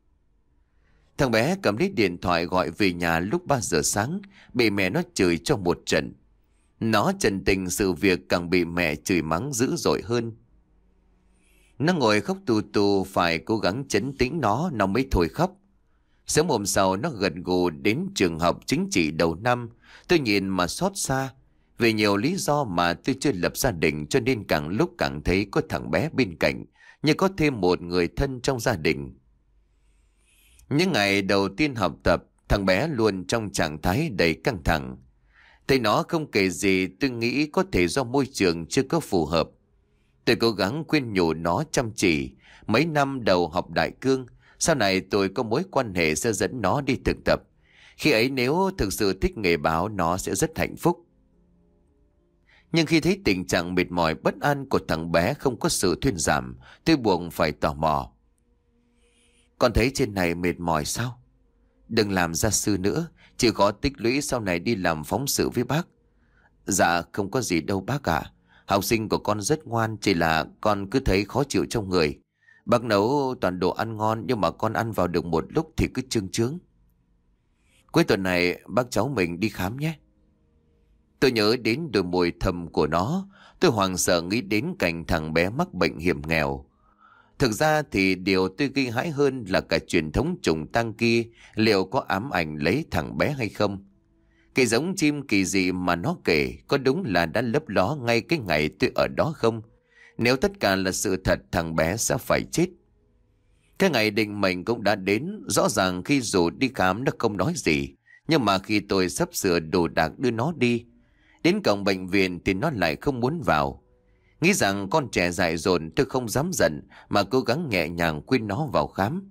Thằng bé cầm lấy điện thoại gọi về nhà lúc ba giờ sáng, bị mẹ nó chửi cho một trận. Nó trần tình sự việc càng bị mẹ chửi mắng dữ dội hơn. Nó ngồi khóc tù tù, phải cố gắng trấn tĩnh nó, nó mới thôi khóc. Sớm hôm sau nó gật gù đến trường học chính trị đầu năm. Tôi nhìn mà xót xa. Vì nhiều lý do mà tôi chưa lập gia đình, cho nên càng lúc càng thấy có thằng bé bên cạnh, như có thêm một người thân trong gia đình. Những ngày đầu tiên học tập, thằng bé luôn trong trạng thái đầy căng thẳng. Thấy nó không kể gì, tôi nghĩ có thể do môi trường chưa có phù hợp. Tôi cố gắng khuyên nhủ nó chăm chỉ. Mấy năm đầu học đại cương, sau này tôi có mối quan hệ sẽ dẫn nó đi thực tập. Khi ấy nếu thực sự thích nghề báo, nó sẽ rất hạnh phúc. Nhưng khi thấy tình trạng mệt mỏi bất an của thằng bé không có sự thuyên giảm, tôi buộc phải tò mò. Con thấy trên này mệt mỏi sao? Đừng làm gia sư nữa, chỉ có tích lũy sau này đi làm phóng sự với bác. Dạ không có gì đâu bác ạ. Học sinh của con rất ngoan, chỉ là con cứ thấy khó chịu trong người. Bác nấu toàn đồ ăn ngon, nhưng mà con ăn vào được một lúc thì cứ chương chướng. Cuối tuần này bác cháu mình đi khám nhé. Tôi nhớ đến đôi môi thầm của nó. Tôi hoảng sợ nghĩ đến cảnh thằng bé mắc bệnh hiểm nghèo. Thực ra thì điều tôi kinh hãi hơn là cả truyền thống trùng tang kia liệu có ám ảnh lấy thằng bé hay không. Cái giống chim kỳ dị mà nó kể có đúng là đã lấp ló ngay cái ngày tôi ở đó không? Nếu tất cả là sự thật, thằng bé sẽ phải chết. Cái ngày định mệnh cũng đã đến. Rõ ràng khi dù đi khám nó không nói gì, nhưng mà khi tôi sắp sửa đồ đạc đưa nó đi đến cổng bệnh viện thì nó lại không muốn vào. Nghĩ rằng con trẻ dại dột, tôi không dám giận mà cố gắng nhẹ nhàng khuyên nó vào khám.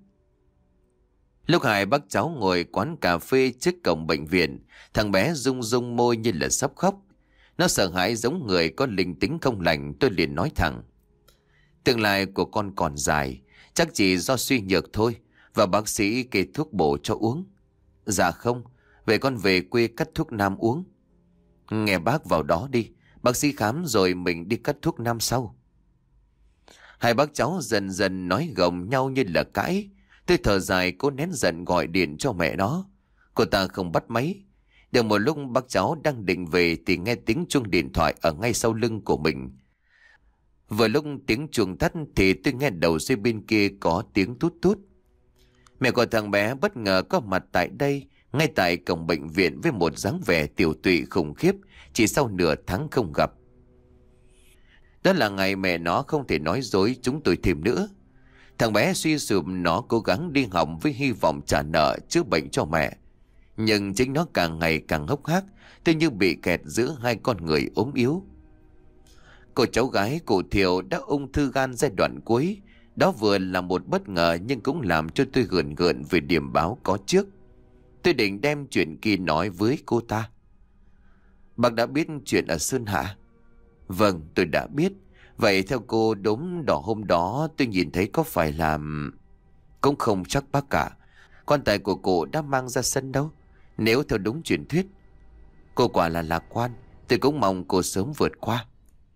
Lúc hai bác cháu ngồi quán cà phê trước cổng bệnh viện, thằng bé rung rung môi như là sắp khóc. Nó sợ hãi giống người có linh tính không lành. Tôi liền nói thẳng: tương lai của con còn dài, chắc chỉ do suy nhược thôi, và bác sĩ kê thuốc bổ cho uống. Dạ không, vậy con về quê cắt thuốc nam uống. Nghe bác vào đó đi, bác sĩ khám rồi mình đi cắt thuốc nam sau. Hai bác cháu dần dần nói gồng nhau như là cãi. Tôi thở dài cố nén giận gọi điện cho mẹ nó. Cô ta không bắt máy. Được một lúc bác cháu đang định về thì nghe tiếng chuông điện thoại ở ngay sau lưng của mình. Vừa lúc tiếng chuông tắt thì tôi nghe đầu dây bên kia có tiếng tút tút. Mẹ của thằng bé bất ngờ có mặt tại đây, ngay tại cổng bệnh viện với một dáng vẻ tiểu tụy khủng khiếp, chỉ sau nửa tháng không gặp. Đó là ngày mẹ nó không thể nói dối chúng tôi thêm nữa. Thằng bé suy sụp, nó cố gắng đi học với hy vọng trả nợ chữa bệnh cho mẹ. Nhưng chính nó càng ngày càng hốc hác, tôi như bị kẹt giữa hai con người ốm yếu. Cô cháu gái cụ Thiều đã ung thư gan giai đoạn cuối. Đó vừa là một bất ngờ nhưng cũng làm cho tôi gườn gượn về điểm báo có trước. Tôi định đem chuyện kia nói với cô ta. Bác đã biết chuyện ở Sơn Hạ? Vâng, tôi đã biết. Vậy theo cô đốm đỏ hôm đó tôi nhìn thấy có phải là... Cũng không chắc bác cả. Quan tài của cô đã mang ra sân đâu, nếu theo đúng truyền thuyết. Cô quả là lạc quan. Tôi cũng mong cô sớm vượt qua.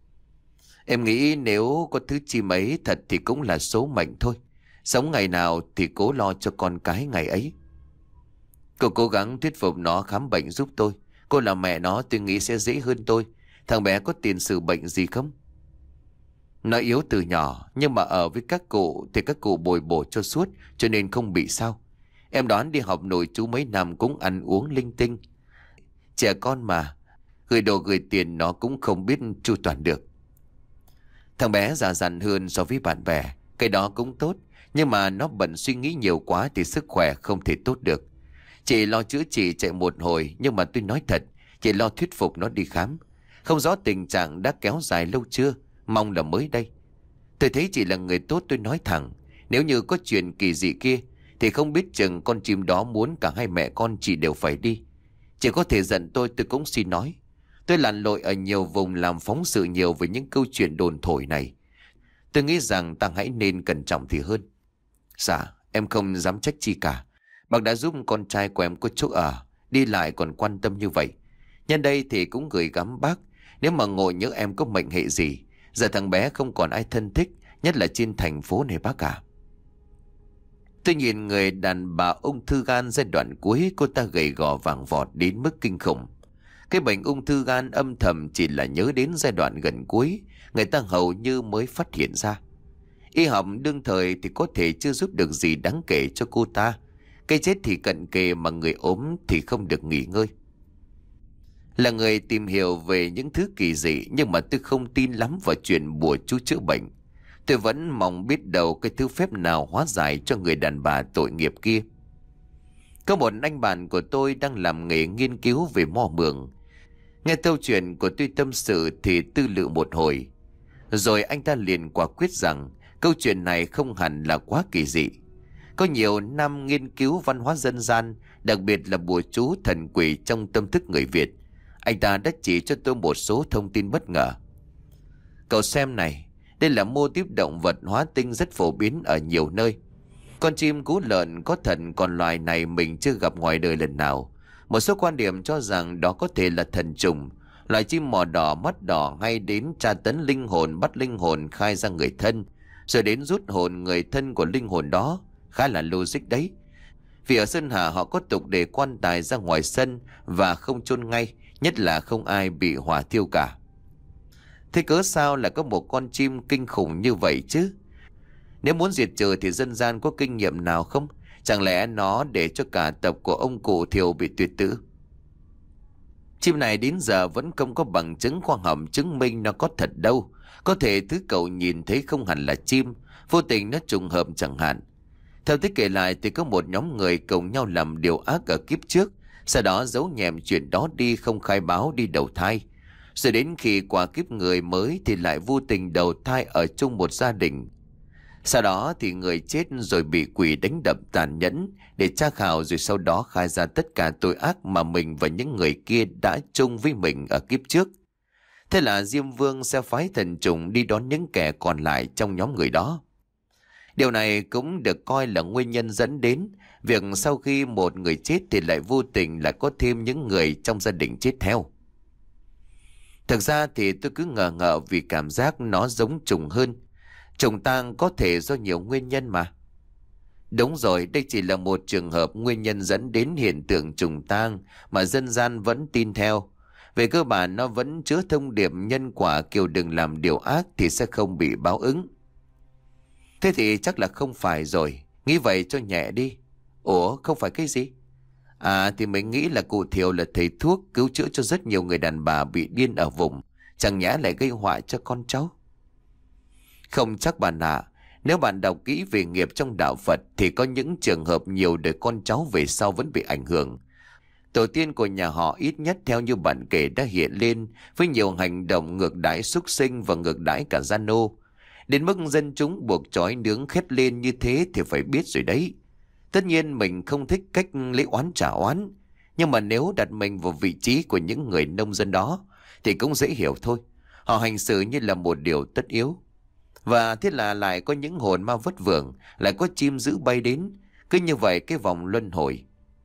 Em nghĩ nếu có thứ chi mấy thật thì cũng là số mệnh thôi. Sống ngày nào thì cố lo cho con cái ngày ấy. Cô cố gắng thuyết phục nó khám bệnh giúp tôi. Cô là mẹ nó, tôi nghĩ sẽ dễ hơn tôi. Thằng bé có tiền sử bệnh gì không? Nó yếu từ nhỏ, nhưng mà ở với các cụ thì các cụ bồi bổ cho suốt, cho nên không bị sao. Em đoán đi học nội trú mấy năm cũng ăn uống linh tinh. Trẻ con mà, gửi đồ gửi tiền nó cũng không biết chu toàn được. Thằng bé già dặn hơn so với bạn bè, cái đó cũng tốt. Nhưng mà nó bận suy nghĩ nhiều quá thì sức khỏe không thể tốt được. Chị lo chữa trị chạy một hồi, nhưng mà tôi nói thật, chị lo thuyết phục nó đi khám. Không rõ tình trạng đã kéo dài lâu chưa, mong là mới đây. Tôi thấy chị là người tốt, tôi nói thẳng. Nếu như có chuyện kỳ dị kia thì không biết chừng con chim đó muốn cả hai mẹ con chị đều phải đi. Chị có thể giận tôi, tôi cũng xin nói. Tôi lặn lội ở nhiều vùng làm phóng sự nhiều về những câu chuyện đồn thổi này. Tôi nghĩ rằng ta hãy nên cẩn trọng thì hơn. Dạ, em không dám trách chi cả. Bác đã giúp con trai của em có chỗ ở, đi lại còn quan tâm như vậy. Nhân đây thì cũng gửi gắm bác, nếu mà ngộ nhớ em có mệnh hệ gì, giờ thằng bé không còn ai thân thích, nhất là trên thành phố này bác cả. Tôi nhìn người đàn bà ung thư gan giai đoạn cuối, cô ta gầy gò vàng vọt đến mức kinh khủng. Cái bệnh ung thư gan âm thầm chỉ là nhớ đến giai đoạn gần cuối, người ta hầu như mới phát hiện ra. Y học đương thời thì có thể chưa giúp được gì đáng kể cho cô ta. Cái chết thì cận kề mà người ốm thì không được nghỉ ngơi. Là người tìm hiểu về những thứ kỳ dị, nhưng mà tôi không tin lắm vào chuyện bùa chú chữa bệnh. Tôi vẫn mong biết đâu cái thứ phép nào hóa giải cho người đàn bà tội nghiệp kia. Có một anh bạn của tôi đang làm nghề nghiên cứu về mò mường. Nghe câu chuyện của tôi tâm sự thì tư lự một hồi. Rồi anh ta liền quả quyết rằng câu chuyện này không hẳn là quá kỳ dị. Có nhiều năm nghiên cứu văn hóa dân gian, đặc biệt là bùa chú thần quỷ trong tâm thức người Việt. Anh ta đã chỉ cho tôi một số thông tin bất ngờ. Cậu xem này, đây là mô típ động vật hóa tinh rất phổ biến ở nhiều nơi. Con chim cú lợn có thật, còn loài này mình chưa gặp ngoài đời lần nào. Một số quan điểm cho rằng đó có thể là thần trùng, loài chim mỏ đỏ mắt đỏ hay đến tra tấn linh hồn, bắt linh hồn khai ra người thân, rồi đến rút hồn người thân của linh hồn đó. Khá là logic đấy. Vì ở Sơn Hà họ có tục để quan tài ra ngoài sân và không chôn ngay, nhất là không ai bị hỏa thiêu cả. Thế cớ sao lại có một con chim kinh khủng như vậy chứ? Nếu muốn diệt trừ thì dân gian có kinh nghiệm nào không? Chẳng lẽ nó để cho cả tộc của ông cụ Thiều bị tuyệt tử? Chim này đến giờ vẫn không có bằng chứng khoa học chứng minh nó có thật đâu. Có thể thứ cậu nhìn thấy không hẳn là chim, vô tình nó trùng hợp chẳng hạn. Theo thế kể lại thì có một nhóm người cùng nhau làm điều ác ở kiếp trước, sau đó giấu nhẹm chuyện đó đi, không khai báo đi đầu thai. Rồi đến khi qua kiếp người mới thì lại vô tình đầu thai ở chung một gia đình. Sau đó thì người chết rồi bị quỷ đánh đập tàn nhẫn để tra khảo, rồi sau đó khai ra tất cả tội ác mà mình và những người kia đã chung với mình ở kiếp trước. Thế là Diêm Vương sẽ phái thần trùng đi đón những kẻ còn lại trong nhóm người đó. Điều này cũng được coi là nguyên nhân dẫn đến việc sau khi một người chết thì lại vô tình lại có thêm những người trong gia đình chết theo. Thực ra thì tôi cứ ngờ ngợ vì cảm giác nó giống trùng hơn. Trùng tang có thể do nhiều nguyên nhân mà. Đúng rồi, đây chỉ là một trường hợp nguyên nhân dẫn đến hiện tượng trùng tang mà dân gian vẫn tin theo. Về cơ bản nó vẫn chứa thông điệp nhân quả, kiểu đừng làm điều ác thì sẽ không bị báo ứng. Thế thì chắc là không phải rồi, nghĩ vậy cho nhẹ đi. Ủa, không phải cái gì? À thì mình nghĩ là cụ Thiều là thầy thuốc cứu chữa cho rất nhiều người đàn bà bị điên ở vùng, chẳng nhẽ lại gây họa cho con cháu. Không chắc bạn ạ. Nếu bạn đọc kỹ về nghiệp trong đạo Phật thì có những trường hợp nhiều đời con cháu về sau vẫn bị ảnh hưởng. Tổ tiên của nhà họ ít nhất theo như bạn kể đã hiện lên với nhiều hành động ngược đãi súc sinh và ngược đãi cả gia nô. Đến mức dân chúng buộc trói nướng khét lên như thế thì phải biết rồi đấy. Tất nhiên mình không thích cách lấy oán trả oán, nhưng mà nếu đặt mình vào vị trí của những người nông dân đó thì cũng dễ hiểu thôi. Họ hành xử như là một điều tất yếu. Và thế là lại có những hồn ma vất vưởng, lại có chim dữ bay đến. Cứ như vậy cái vòng luân hồi.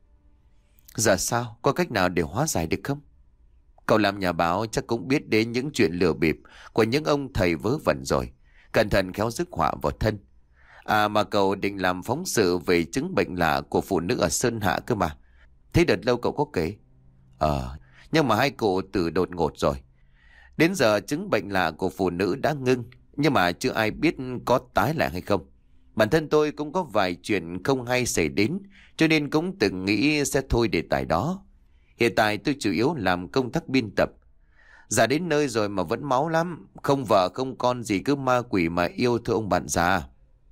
Giờ sao? Có cách nào để hóa giải được không? Cậu làm nhà báo chắc cũng biết đến những chuyện lừa bịp của những ông thầy vớ vẩn rồi. Cẩn thận khéo rước họa vào thân. À mà cậu định làm phóng sự về chứng bệnh lạ của phụ nữ ở Sơn Hạ cơ mà. Thế đợt lâu cậu có kể. Ờ, nhưng mà hai cụ tử đột ngột rồi. Đến giờ chứng bệnh lạ của phụ nữ đã ngưng, nhưng mà chưa ai biết có tái lại hay không. Bản thân tôi cũng có vài chuyện không hay xảy đến, cho nên cũng từng nghĩ sẽ thôi đề tài đó. Hiện tại tôi chủ yếu làm công tác biên tập. Già đến nơi rồi mà vẫn máu lắm, không vợ không con gì cứ ma quỷ mà yêu thưa ông bạn già.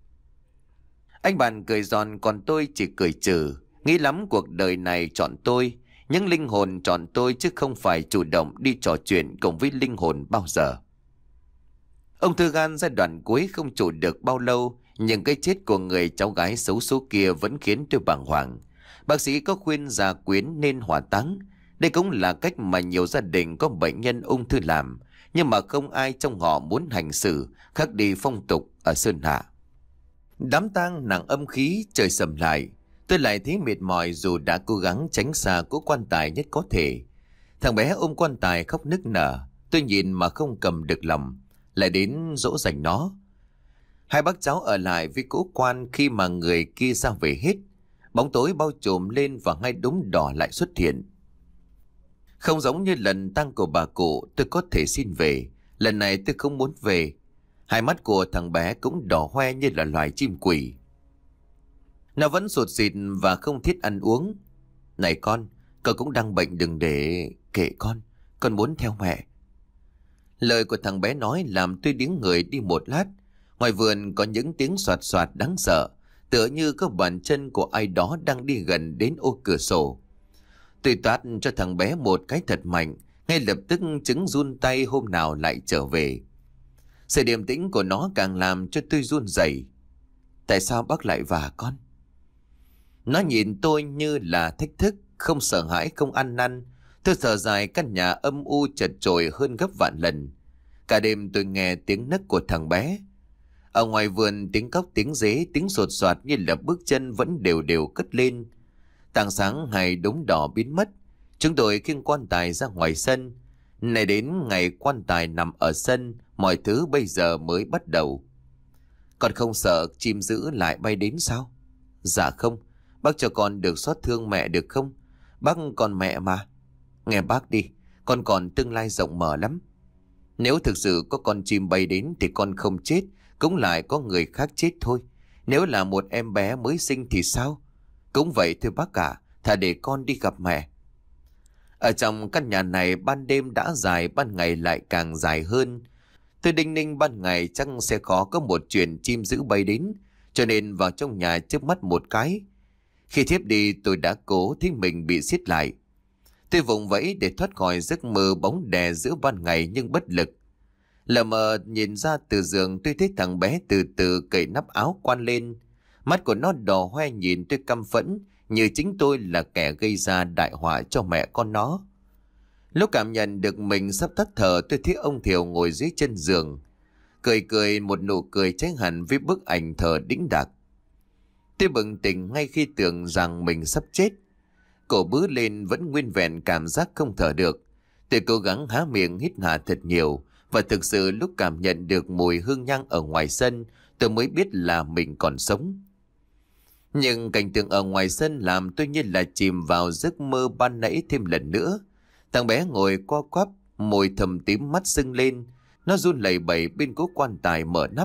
Anh bạn cười giòn, còn tôi chỉ cười trừ. Nghĩ lắm cuộc đời này chọn tôi, những linh hồn chọn tôi chứ không phải chủ động đi trò chuyện cùng với linh hồn bao giờ. Ông Thư Gan giai đoạn cuối không trụ được bao lâu, nhưng cái chết của người cháu gái xấu số kia vẫn khiến tôi bàng hoàng. Bác sĩ có khuyên gia quyến nên hỏa táng. Đây cũng là cách mà nhiều gia đình có bệnh nhân ung thư làm, nhưng mà không ai trong họ muốn hành xử khác đi phong tục ở Sơn Hạ. Đám tang nặng âm khí, trời sầm lại. Tôi lại thấy mệt mỏi dù đã cố gắng tránh xa cố quan tài nhất có thể. Thằng bé ôm quan tài khóc nức nở. Tôi nhìn mà không cầm được lòng, lại đến dỗ dành nó. Hai bác cháu ở lại với cố quan khi mà người kia ra về hết. Bóng tối bao trùm lên và ngay đốm đỏ lại xuất hiện. Không giống như lần tang của bà cụ, tôi có thể xin về. Lần này tôi không muốn về. Hai mắt của thằng bé cũng đỏ hoe như là loài chim quỷ. Nó vẫn sụt sịt và không thiết ăn uống. Này con, cậu cũng đang bệnh, đừng để... Kệ con, con muốn theo mẹ. Lời của thằng bé nói làm tôi đứng người đi một lát. Ngoài vườn có những tiếng soạt soạt đáng sợ, tựa như có bàn chân của ai đó đang đi gần đến ô cửa sổ. Tôi toát cho thằng bé một cái thật mạnh, ngay lập tức chứng run tay hôm nào lại trở về. Sự điềm tĩnh của nó càng làm cho tôi run rẩy. Tại sao bác lại vả con? Nó nhìn tôi như là thách thức, không sợ hãi, không ăn năn. Tôi thở dài, căn nhà âm u chật chội hơn gấp vạn lần. Cả đêm tôi nghe tiếng nấc của thằng bé. Ở ngoài vườn tiếng cóc, tiếng dế, tiếng sột soạt như là bước chân vẫn đều đều cất lên. Tảng sáng ngày đốm đỏ biến mất. Chúng tôi khiêng quan tài ra ngoài sân. Này đến ngày quan tài nằm ở sân, mọi thứ bây giờ mới bắt đầu. Con không sợ chim dữ lại bay đến sao? Dạ không. Bác cho con được xót thương mẹ được không? Bác còn mẹ mà. Nghe bác đi, con còn tương lai rộng mở lắm. Nếu thực sự có con chim bay đến thì con không chết, cũng lại có người khác chết thôi. Nếu là một em bé mới sinh thì sao? Cũng vậy thôi bác cả, thà để con đi gặp mẹ. Ở trong căn nhà này ban đêm đã dài, ban ngày lại càng dài hơn. Tôi đinh ninh ban ngày chắc sẽ khó có một chuyện chim dữ bay đến, cho nên vào trong nhà chớp mắt một cái. Khi thiếp đi tôi đã cố thấy mình bị siết lại. Tôi vùng vẫy để thoát khỏi giấc mơ bóng đè giữa ban ngày nhưng bất lực. Lờ mờ nhìn ra từ giường tôi thấy thằng bé từ từ cởi nắp áo quan lên. Mắt của nó đỏ hoe nhìn tôi căm phẫn, như chính tôi là kẻ gây ra đại họa cho mẹ con nó. Lúc cảm nhận được mình sắp tắt thở, tôi thấy ông Thiều ngồi dưới chân giường, cười cười một nụ cười trái hẳn với bức ảnh thờ đĩnh đạc. Tôi bừng tỉnh ngay khi tưởng rằng mình sắp chết. Cổ bứ lên vẫn nguyên vẹn cảm giác không thở được. Tôi cố gắng há miệng hít hà thật nhiều, và thực sự lúc cảm nhận được mùi hương nhang ở ngoài sân, tôi mới biết là mình còn sống. Nhưng cảnh tượng ở ngoài sân làm tôi như là chìm vào giấc mơ ban nãy thêm lần nữa. Thằng bé ngồi co quắp, môi thầm tím, mắt sưng lên. Nó run lẩy bẩy bên cố quan tài mở nắp.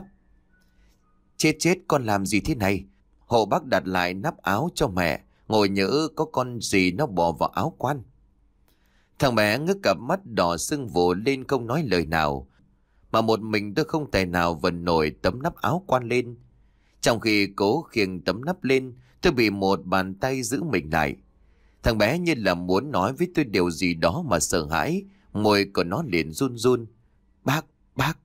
Chết chết, con làm gì thế này? Hộ bác đặt lại nắp áo cho mẹ, ngồi nhỡ có con gì nó bỏ vào áo quan. Thằng bé ngước cặp mắt đỏ sưng vồ lên không nói lời nào, mà một mình tôi không tài nào vần nổi tấm nắp áo quan lên. Trong khi cố khiêng tấm nắp lên, tôi bị một bàn tay giữ mình lại. Thằng bé như là muốn nói với tôi điều gì đó mà sợ hãi, môi của nó liền run run. Bác, bác.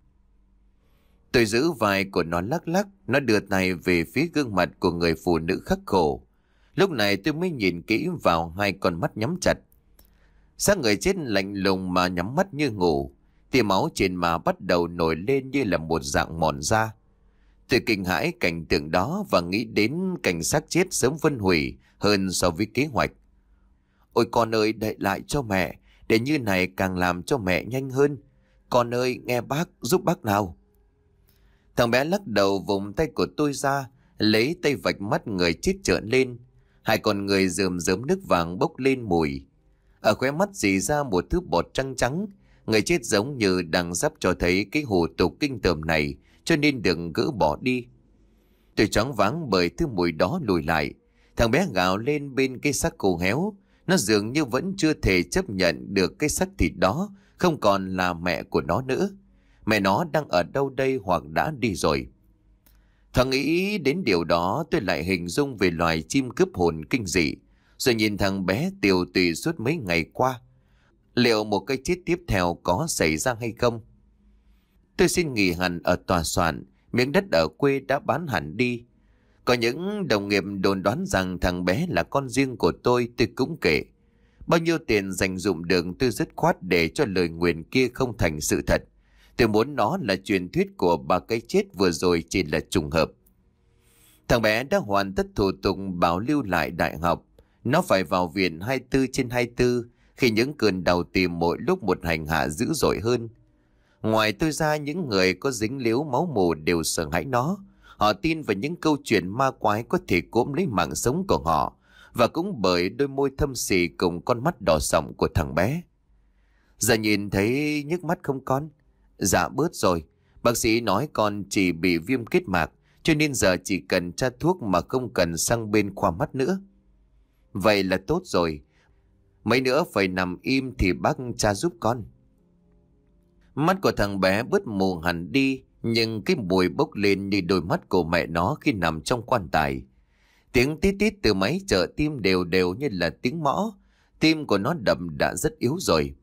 Tôi giữ vai của nó lắc lắc, nó đưa tay về phía gương mặt của người phụ nữ khắc khổ. Lúc này tôi mới nhìn kỹ vào hai con mắt nhắm chặt. Xác người chết lạnh lùng mà nhắm mắt như ngủ, tia máu trên má bắt đầu nổi lên như là một dạng mòn da. Tôi kinh hãi cảnh tượng đó và nghĩ đến cảnh xác chết sớm phân hủy hơn so với kế hoạch. Ôi con ơi, đậy lại cho mẹ, để như này càng làm cho mẹ nhanh hơn. Con ơi, nghe bác, giúp bác nào. Thằng bé lắc đầu vùng tay của tôi ra, lấy tay vạch mắt người chết trợn lên. Hai con người rườm rớm nước vàng bốc lên mùi. Ở khóe mắt rỉ ra một thứ bọt trắng trắng. Người chết giống như đang sắp cho thấy cái hủ tục kinh tởm này, cho nên đừng gỡ bỏ đi. Tôi choáng váng bởi thứ mùi đó lùi lại. Thằng bé gào lên bên cái xác khô héo. Nó dường như vẫn chưa thể chấp nhận được cái xác thịt đó không còn là mẹ của nó nữa. Mẹ nó đang ở đâu đây hoặc đã đi rồi. Thoáng nghĩ đến điều đó, tôi lại hình dung về loài chim cướp hồn kinh dị, rồi nhìn thằng bé tiều tụy suốt mấy ngày qua. Liệu một cái chết tiếp theo có xảy ra hay không? Tôi xin nghỉ hẳn ở tòa soạn, miếng đất ở quê đã bán hẳn đi. Có những đồng nghiệp đồn đoán rằng thằng bé là con riêng của tôi, tôi cũng kể. Bao nhiêu tiền dành dụm được tôi dứt khoát để cho lời nguyền kia không thành sự thật. Tôi muốn nó là truyền thuyết của ba cái chết vừa rồi chỉ là trùng hợp. Thằng bé đã hoàn tất thủ tục bảo lưu lại đại học. Nó phải vào viện hai mươi bốn trên hai mươi bốn khi những cơn đau tim mỗi lúc một hành hạ dữ dội hơn. Ngoài tôi ra, những người có dính líu máu mù đều sợ hãi nó. Họ tin vào những câu chuyện ma quái có thể cốm lấy mạng sống của họ, và cũng bởi đôi môi thâm sì cùng con mắt đỏ sọng của thằng bé. Giờ nhìn thấy nhức mắt không con? Dạ bớt rồi. Bác sĩ nói con chỉ bị viêm kết mạc, cho nên giờ chỉ cần tra thuốc mà không cần sang bên khoa mắt nữa. Vậy là tốt rồi. Mấy nữa phải nằm im thì bác tra giúp con. Mắt của thằng bé bớt mù hẳn đi, nhưng cái mùi bốc lên như đôi mắt của mẹ nó khi nằm trong quan tài. Tiếng tít tít từ máy trợ tim đều đều như là tiếng mõ. Tim của nó đập đã rất yếu rồi.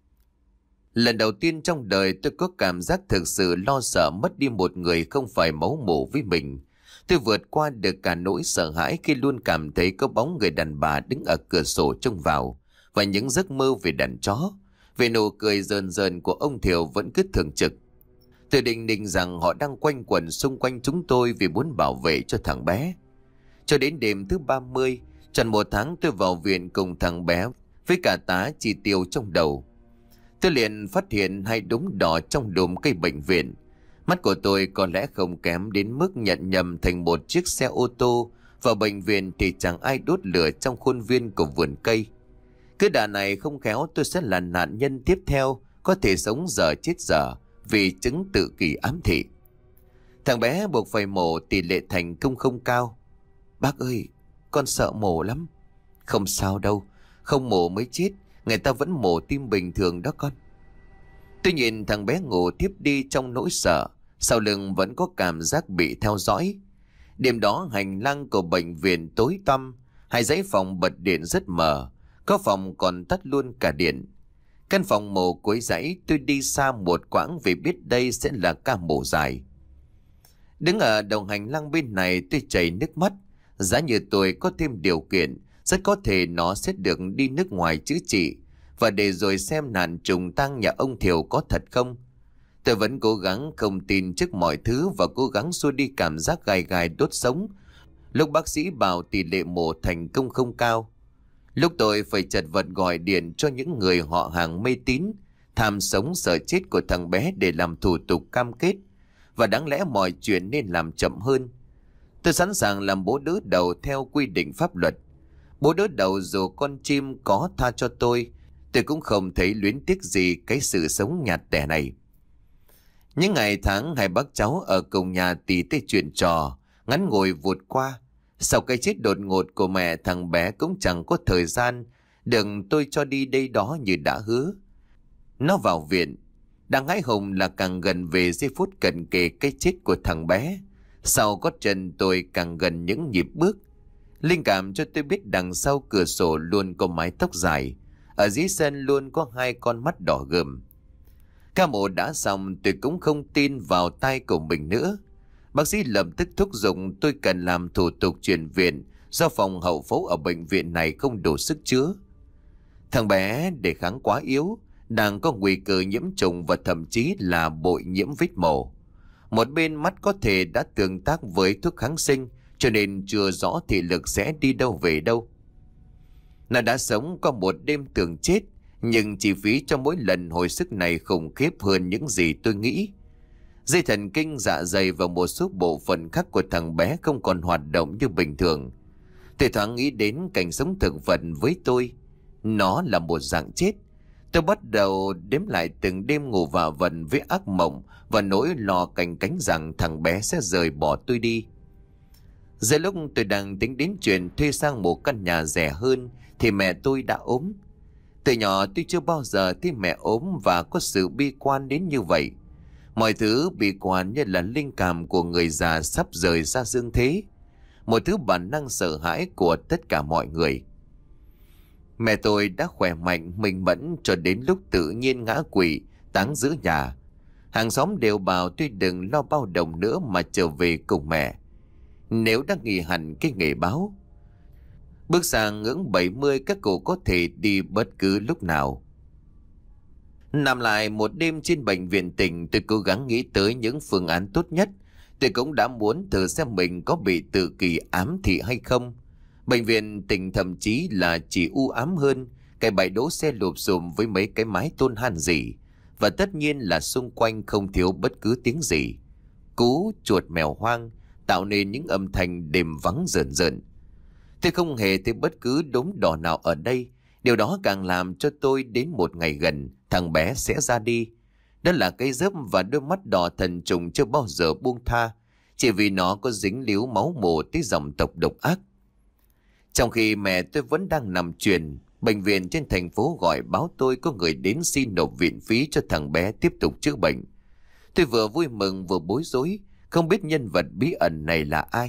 Lần đầu tiên trong đời tôi có cảm giác thực sự lo sợ mất đi một người không phải máu mủ với mình. Tôi vượt qua được cả nỗi sợ hãi khi luôn cảm thấy có bóng người đàn bà đứng ở cửa sổ trông vào, và những giấc mơ về đàn chó, về nụ cười rờn rờn của ông Thiều vẫn cứ thường trực. Tôi định định rằng họ đang quanh quẩn xung quanh chúng tôi vì muốn bảo vệ cho thằng bé. Cho đến đêm thứ ba mươi, tròn một tháng tôi vào viện cùng thằng bé với cả tá chi tiêu trong đầu. Tôi liền phát hiện hai đốm đỏ trong đùm cây bệnh viện. Mắt của tôi có lẽ không kém đến mức nhận nhầm thành một chiếc xe ô tô. Vào bệnh viện thì chẳng ai đốt lửa trong khuôn viên của vườn cây. Cứ đà này không khéo tôi sẽ là nạn nhân tiếp theo, có thể sống giờ chết giờ vì chứng tự kỷ ám thị. Thằng bé buộc phải mổ, tỷ lệ thành công không cao. Bác ơi, con sợ mổ lắm. Không sao đâu, không mổ mới chết, người ta vẫn mổ tim bình thường đó con. Tôi nhìn thằng bé ngủ tiếp đi trong nỗi sợ, sau lưng vẫn có cảm giác bị theo dõi. Đêm đó hành lang của bệnh viện tối tăm, hai dãy phòng bật điện rất mờ, có phòng còn tắt luôn cả điện. Căn phòng mổ cuối dãy tôi đi xa một quãng vì biết đây sẽ là ca mổ dài. Đứng ở đầu hành lang bên này tôi chảy nước mắt. Giá như tôi có thêm điều kiện, rất có thể nó sẽ được đi nước ngoài chữa trị, và để rồi xem nạn trùng tang nhà ông Thiều có thật không. Tôi vẫn cố gắng không tin trước mọi thứ và cố gắng xua đi cảm giác gai gai đốt sống lúc bác sĩ bảo tỷ lệ mổ thành công không cao. Lúc tôi phải chật vật gọi điện cho những người họ hàng mê tín, tham sống sợ chết của thằng bé để làm thủ tục cam kết, và đáng lẽ mọi chuyện nên làm chậm hơn. Tôi sẵn sàng làm bố đỡ đầu theo quy định pháp luật. Bố đỡ đầu dù con chim có tha cho tôi, tôi cũng không thấy luyến tiếc gì cái sự sống nhạt tẻ này. Những ngày tháng hai bác cháu ở cùng nhà tỉ tê chuyện trò, ngắn ngồi vụt qua. Sau cái chết đột ngột của mẹ, thằng bé cũng chẳng có thời gian đừng tôi cho đi đây đó như đã hứa. Nó vào viện, đang hãi hùng là càng gần về giây phút cận kề cái chết của thằng bé. Sau gót chân tôi càng gần những nhịp bước. Linh cảm cho tôi biết đằng sau cửa sổ luôn có mái tóc dài, ở dưới sân luôn có hai con mắt đỏ gườm. Ca mổ đã xong, tôi cũng không tin vào tai của mình nữa. Bác sĩ lập tức thúc giục tôi cần làm thủ tục chuyển viện, do phòng hậu phẫu ở bệnh viện này không đủ sức chứa. Thằng bé đề kháng quá yếu, đang có nguy cơ nhiễm trùng và thậm chí là bội nhiễm vết mổ. Một bên mắt có thể đã tương tác với thuốc kháng sinh, cho nên chưa rõ thị lực sẽ đi đâu về đâu. Nó đã sống qua một đêm tưởng chết, nhưng chi phí cho mỗi lần hồi sức này khủng khiếp hơn những gì tôi nghĩ. Dây thần kinh, dạ dày và một số bộ phận khác của thằng bé không còn hoạt động như bình thường. Tôi thoáng nghĩ đến cảnh sống thực vật với tôi. Nó là một dạng chết. Tôi bắt đầu đếm lại từng đêm ngủ vạ vần với ác mộng và nỗi lo canh cánh rằng thằng bé sẽ rời bỏ tôi đi. Giữa lúc tôi đang tính đến chuyện thuê sang một căn nhà rẻ hơn thì mẹ tôi đã ốm. Từ nhỏ tôi chưa bao giờ thấy mẹ ốm và có sự bi quan đến như vậy. Mọi thứ bi quan như là linh cảm của người già sắp rời xa dương thế, một thứ bản năng sợ hãi của tất cả mọi người. Mẹ tôi đã khỏe mạnh, minh mẫn cho đến lúc tự nhiên ngã quỵ, táng giữa nhà. Hàng xóm đều bảo tôi đừng lo bao đồng nữa mà trở về cùng mẹ, nếu đã nghỉ hẳn cái nghề báo. Bước sang ngưỡng bảy mươi, các cụ có thể đi bất cứ lúc nào. Nằm lại một đêm trên bệnh viện tỉnh, tôi cố gắng nghĩ tới những phương án tốt nhất. Tôi cũng đã muốn thử xem mình có bị tự kỷ ám thị hay không. Bệnh viện tỉnh thậm chí là chỉ u ám hơn, cái bãi đỗ xe lụp xùm với mấy cái mái tôn han rỉ, và tất nhiên là xung quanh không thiếu bất cứ tiếng gì. Cú, chuột, mèo hoang tạo nên những âm thanh đêm vắng rợn rợn. Tôi không hề thấy bất cứ đốm đỏ nào ở đây. Điều đó càng làm cho tôi đến một ngày gần thằng bé sẽ ra đi. Đó là cái dớp và đôi mắt đỏ thần trùng chưa bao giờ buông tha, chỉ vì nó có dính líu máu mồ tới dòng tộc độc ác. Trong khi mẹ tôi vẫn đang nằm truyền, bệnh viện trên thành phố gọi báo tôi có người đến xin nộp viện phí cho thằng bé tiếp tục chữa bệnh. Tôi vừa vui mừng vừa bối rối, không biết nhân vật bí ẩn này là ai.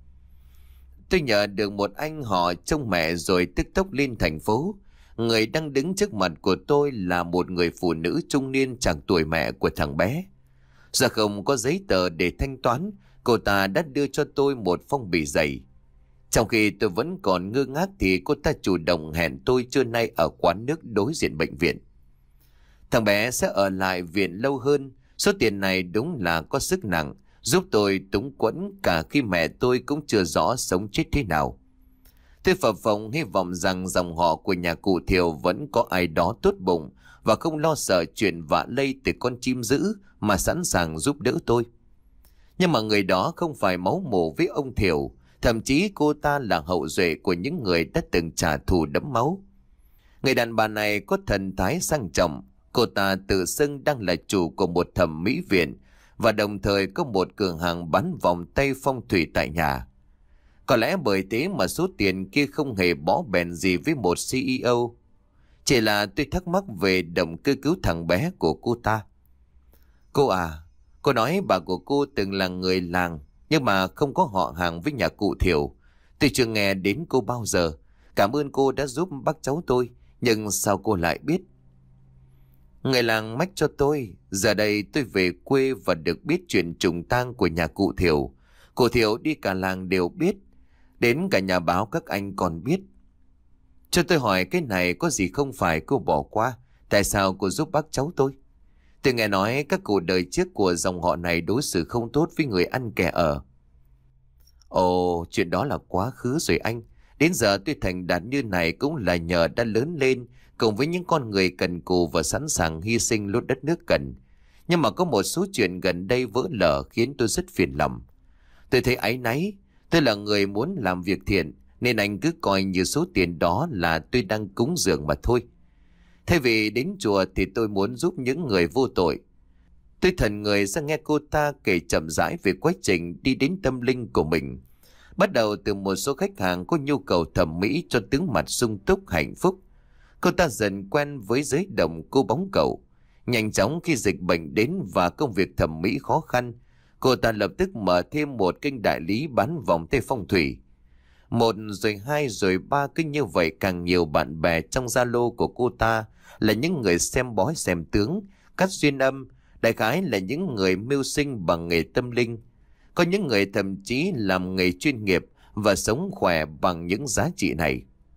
Tôi nhờ được một anh họ trông mẹ rồi tức tốc lên thành phố. Người đang đứng trước mặt của tôi là một người phụ nữ trung niên chẳng tuổi mẹ của thằng bé. Giờ không có giấy tờ để thanh toán, cô ta đã đưa cho tôi một phong bì dày. Trong khi tôi vẫn còn ngơ ngác thì cô ta chủ động hẹn tôi trưa nay ở quán nước đối diện bệnh viện. Thằng bé sẽ ở lại viện lâu hơn. Số tiền này đúng là có sức nặng, giúp tôi túng quẫn cả khi mẹ tôi cũng chưa rõ sống chết thế nào. Tôi phập phồng hy vọng rằng dòng họ của nhà cụ Thiều vẫn có ai đó tốt bụng và không lo sợ chuyện vạ lây từ con chim dữ mà sẵn sàng giúp đỡ tôi. Nhưng mà người đó không phải máu mủ với ông Thiều, thậm chí cô ta là hậu duệ của những người đã từng trả thù đẫm máu. Người đàn bà này có thần thái sang trọng, cô ta tự xưng đang là chủ của một thẩm mỹ viện và đồng thời có một cửa hàng bán vòng tay phong thủy tại nhà. Có lẽ bởi thế mà số tiền kia không hề bó bèn gì với một xê e ô. Chỉ là tôi thắc mắc về động cơ cứu thằng bé của cô ta. Cô à, cô nói bà của cô từng là người làng nhưng mà không có họ hàng với nhà cụ Thiểu. Tôi chưa nghe đến cô bao giờ. Cảm ơn cô đã giúp bác cháu tôi, nhưng sao cô lại biết? Người làng mách cho tôi. Giờ đây tôi về quê và được biết chuyện trùng tang của nhà cụ Thiểu. Cụ Thiểu đi cả làng đều biết. Đến cả nhà báo các anh còn biết. Cho tôi hỏi cái này có gì không phải cô bỏ qua? Tại sao cô giúp bác cháu tôi? Tôi nghe nói các cụ đời trước của dòng họ này đối xử không tốt với người ăn kẻ ở. Ồ, chuyện đó là quá khứ rồi anh. Đến giờ tôi thành đạt như này cũng là nhờ đã lớn lên cùng với những con người cần cù và sẵn sàng hy sinh lúc đất nước cần. Nhưng mà có một số chuyện gần đây vỡ lở khiến tôi rất phiền lòng. Tôi thấy áy náy. Tôi là người muốn làm việc thiện, nên anh cứ coi như số tiền đó là tôi đang cúng dường mà thôi. Thay vì đến chùa thì tôi muốn giúp những người vô tội. Tôi thần người ra nghe cô ta kể chậm rãi về quá trình đi đến tâm linh của mình. Bắt đầu từ một số khách hàng có nhu cầu thẩm mỹ cho tướng mặt sung túc hạnh phúc. Cô ta dần quen với giới đồng cô bóng cầu. Nhanh chóng khi dịch bệnh đến và công việc thẩm mỹ khó khăn, cô ta lập tức mở thêm một kênh đại lý bán vòng tay phong thủy. Một rồi hai rồi ba, cứ như vậy càng nhiều bạn bè trong Zalo của cô ta là những người xem bói xem tướng, cắt duyên âm, đại khái là những người mưu sinh bằng nghề tâm linh. Có những người thậm chí làm nghề chuyên nghiệp và sống khỏe bằng những giá trị này.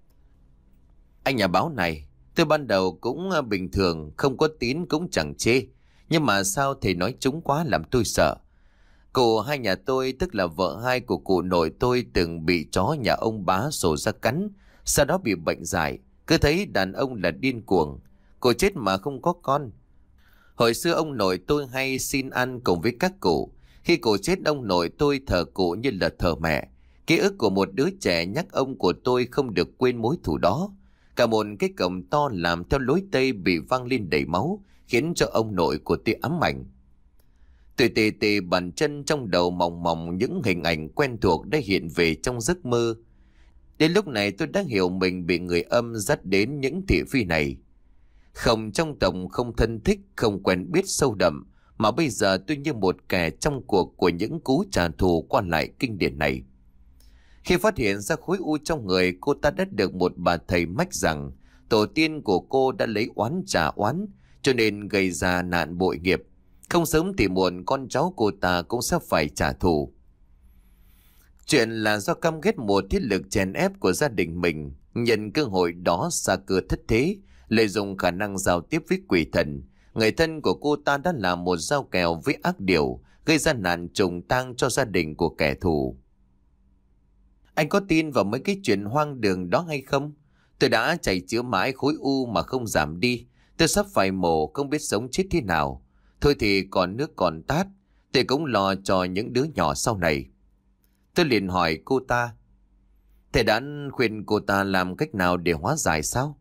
Anh nhà báo này, tôi ban đầu cũng bình thường, không có tín cũng chẳng chê. Nhưng mà sao thầy nói trúng quá làm tôi sợ. Cụ hai nhà tôi, tức là vợ hai của cụ nội tôi, từng bị chó nhà ông bá sổ ra cắn, sau đó bị bệnh dại. Cứ thấy đàn ông là điên cuồng. Cụ chết mà không có con. Hồi xưa ông nội tôi hay xin ăn cùng với các cụ. Khi cụ chết ông nội tôi thờ cụ như là thờ mẹ. Ký ức của một đứa trẻ nhắc ông của tôi không được quên mối thù đó. Cả một cái cổng to làm theo lối Tây bị văng lên đầy máu, khiến cho ông nội của tôi ám ảnh. Tôi tì tì bàn chân trong đầu mòng mòng những hình ảnh quen thuộc đã hiện về trong giấc mơ. Đến lúc này tôi đã hiểu mình bị người âm dắt đến những thị phi này. Không trong tộc, không thân thích, không quen biết sâu đậm, mà bây giờ tôi như một kẻ trong cuộc của những cú trả thù qua lại kinh điển này. Khi phát hiện ra khối u trong người, cô ta đã được một bà thầy mách rằng tổ tiên của cô đã lấy oán trả oán, cho nên gây ra nạn bội nghiệp. Không sớm thì muộn con cháu cô ta cũng sẽ phải trả thù. Chuyện là do căm ghét một thế lực chèn ép của gia đình mình, nhận cơ hội đó xa cơ thất thế, lợi dụng khả năng giao tiếp với quỷ thần. Người thân của cô ta đã làm một giao kèo với ác điều, gây ra nạn trùng tang cho gia đình của kẻ thù. Anh có tin vào mấy cái chuyện hoang đường đó hay không? Tôi đã chạy chữa mãi khối u mà không giảm đi. Tôi sắp phải mổ, không biết sống chết thế nào. Thôi thì còn nước còn tát, tôi cũng lo cho những đứa nhỏ sau này. Tôi liền hỏi cô ta, thầy đã khuyên cô ta làm cách nào để hóa giải sao?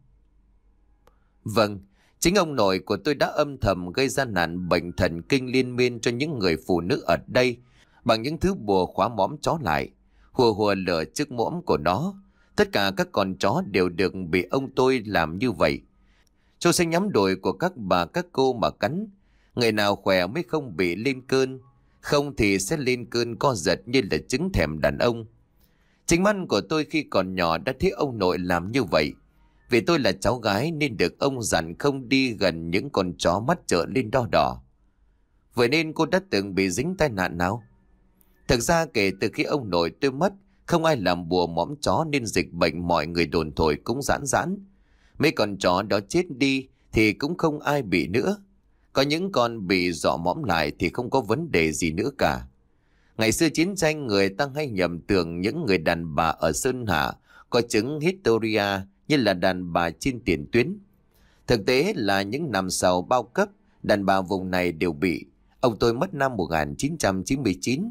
Vâng, chính ông nội của tôi đã âm thầm gây ra nạn bệnh thần kinh liên miên cho những người phụ nữ ở đây bằng những thứ bùa khóa mõm chó lại, hùa hùa lửa trước mõm của nó. Tất cả các con chó đều được bị ông tôi làm như vậy. Châu sẽ nhắm đuổi của các bà các cô mà cắn. Người nào khỏe mới không bị lên cơn, không thì sẽ lên cơn co giật như là trứng thèm đàn ông. Chính mắt của tôi khi còn nhỏ đã thấy ông nội làm như vậy. Vì tôi là cháu gái nên được ông dặn không đi gần những con chó mắt trợn lên đo đỏ. Vậy nên cô đã từng bị dính tai nạn nào? Thực ra kể từ khi ông nội tôi mất, không ai làm bùa mõm chó nên dịch bệnh mọi người đồn thổi cũng giãn giãn. Mấy con chó đó chết đi thì cũng không ai bị nữa. Có những con bị dọ mõm lại thì không có vấn đề gì nữa cả. Ngày xưa chiến tranh người ta hay nhầm tưởng những người đàn bà ở Sơn Hạ có chứng Historia như là đàn bà trên tiền tuyến. Thực tế là những năm sau bao cấp, đàn bà vùng này đều bị. Ông tôi mất năm một nghìn chín trăm chín mươi chín.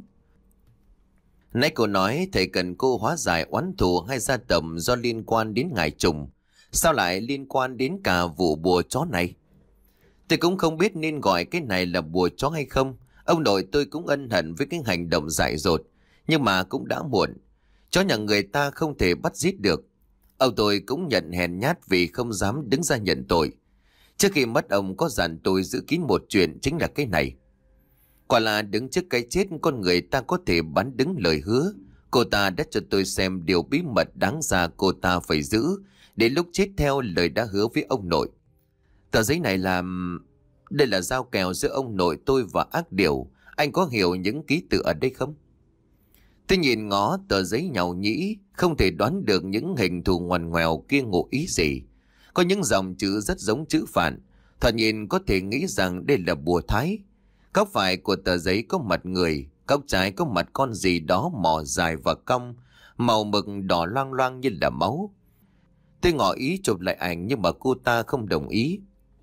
Nãy cô nói thầy cần cô hóa giải oán thù hay gia tộc do liên quan đến ngài trùng. Sao lại liên quan đến cả vụ bùa chó này? Tôi cũng không biết nên gọi cái này là bùa chó hay không. Ông nội tôi cũng ân hận với cái hành động dại dột, nhưng mà cũng đã muộn. Chó nhà người ta không thể bắt giết được. Ông tôi cũng nhận hèn nhát vì không dám đứng ra nhận tội. Trước khi mất ông có dặn tôi giữ kín một chuyện, chính là cái này. Quả là đứng trước cái chết, con người ta có thể bán đứng lời hứa. Cô ta đã cho tôi xem điều bí mật đáng ra cô ta phải giữ để lúc chết theo lời đã hứa với ông nội. Tờ giấy này là... Đây là giao kèo giữa ông nội tôi và ác điểu. Anh có hiểu những ký tự ở đây không? Tôi nhìn ngó tờ giấy nhàu nhĩ, không thể đoán được những hình thù ngoằn ngoèo kia ngụ ý gì. Có những dòng chữ rất giống chữ Phạn, thoạt nhìn có thể nghĩ rằng đây là bùa Thái. Góc phải của tờ giấy có mặt người, góc trái có mặt con gì đó mỏ dài và cong, màu mực đỏ loang loang như là máu. Tôi ngỏ ý chụp lại ảnh nhưng mà cô ta không đồng ý.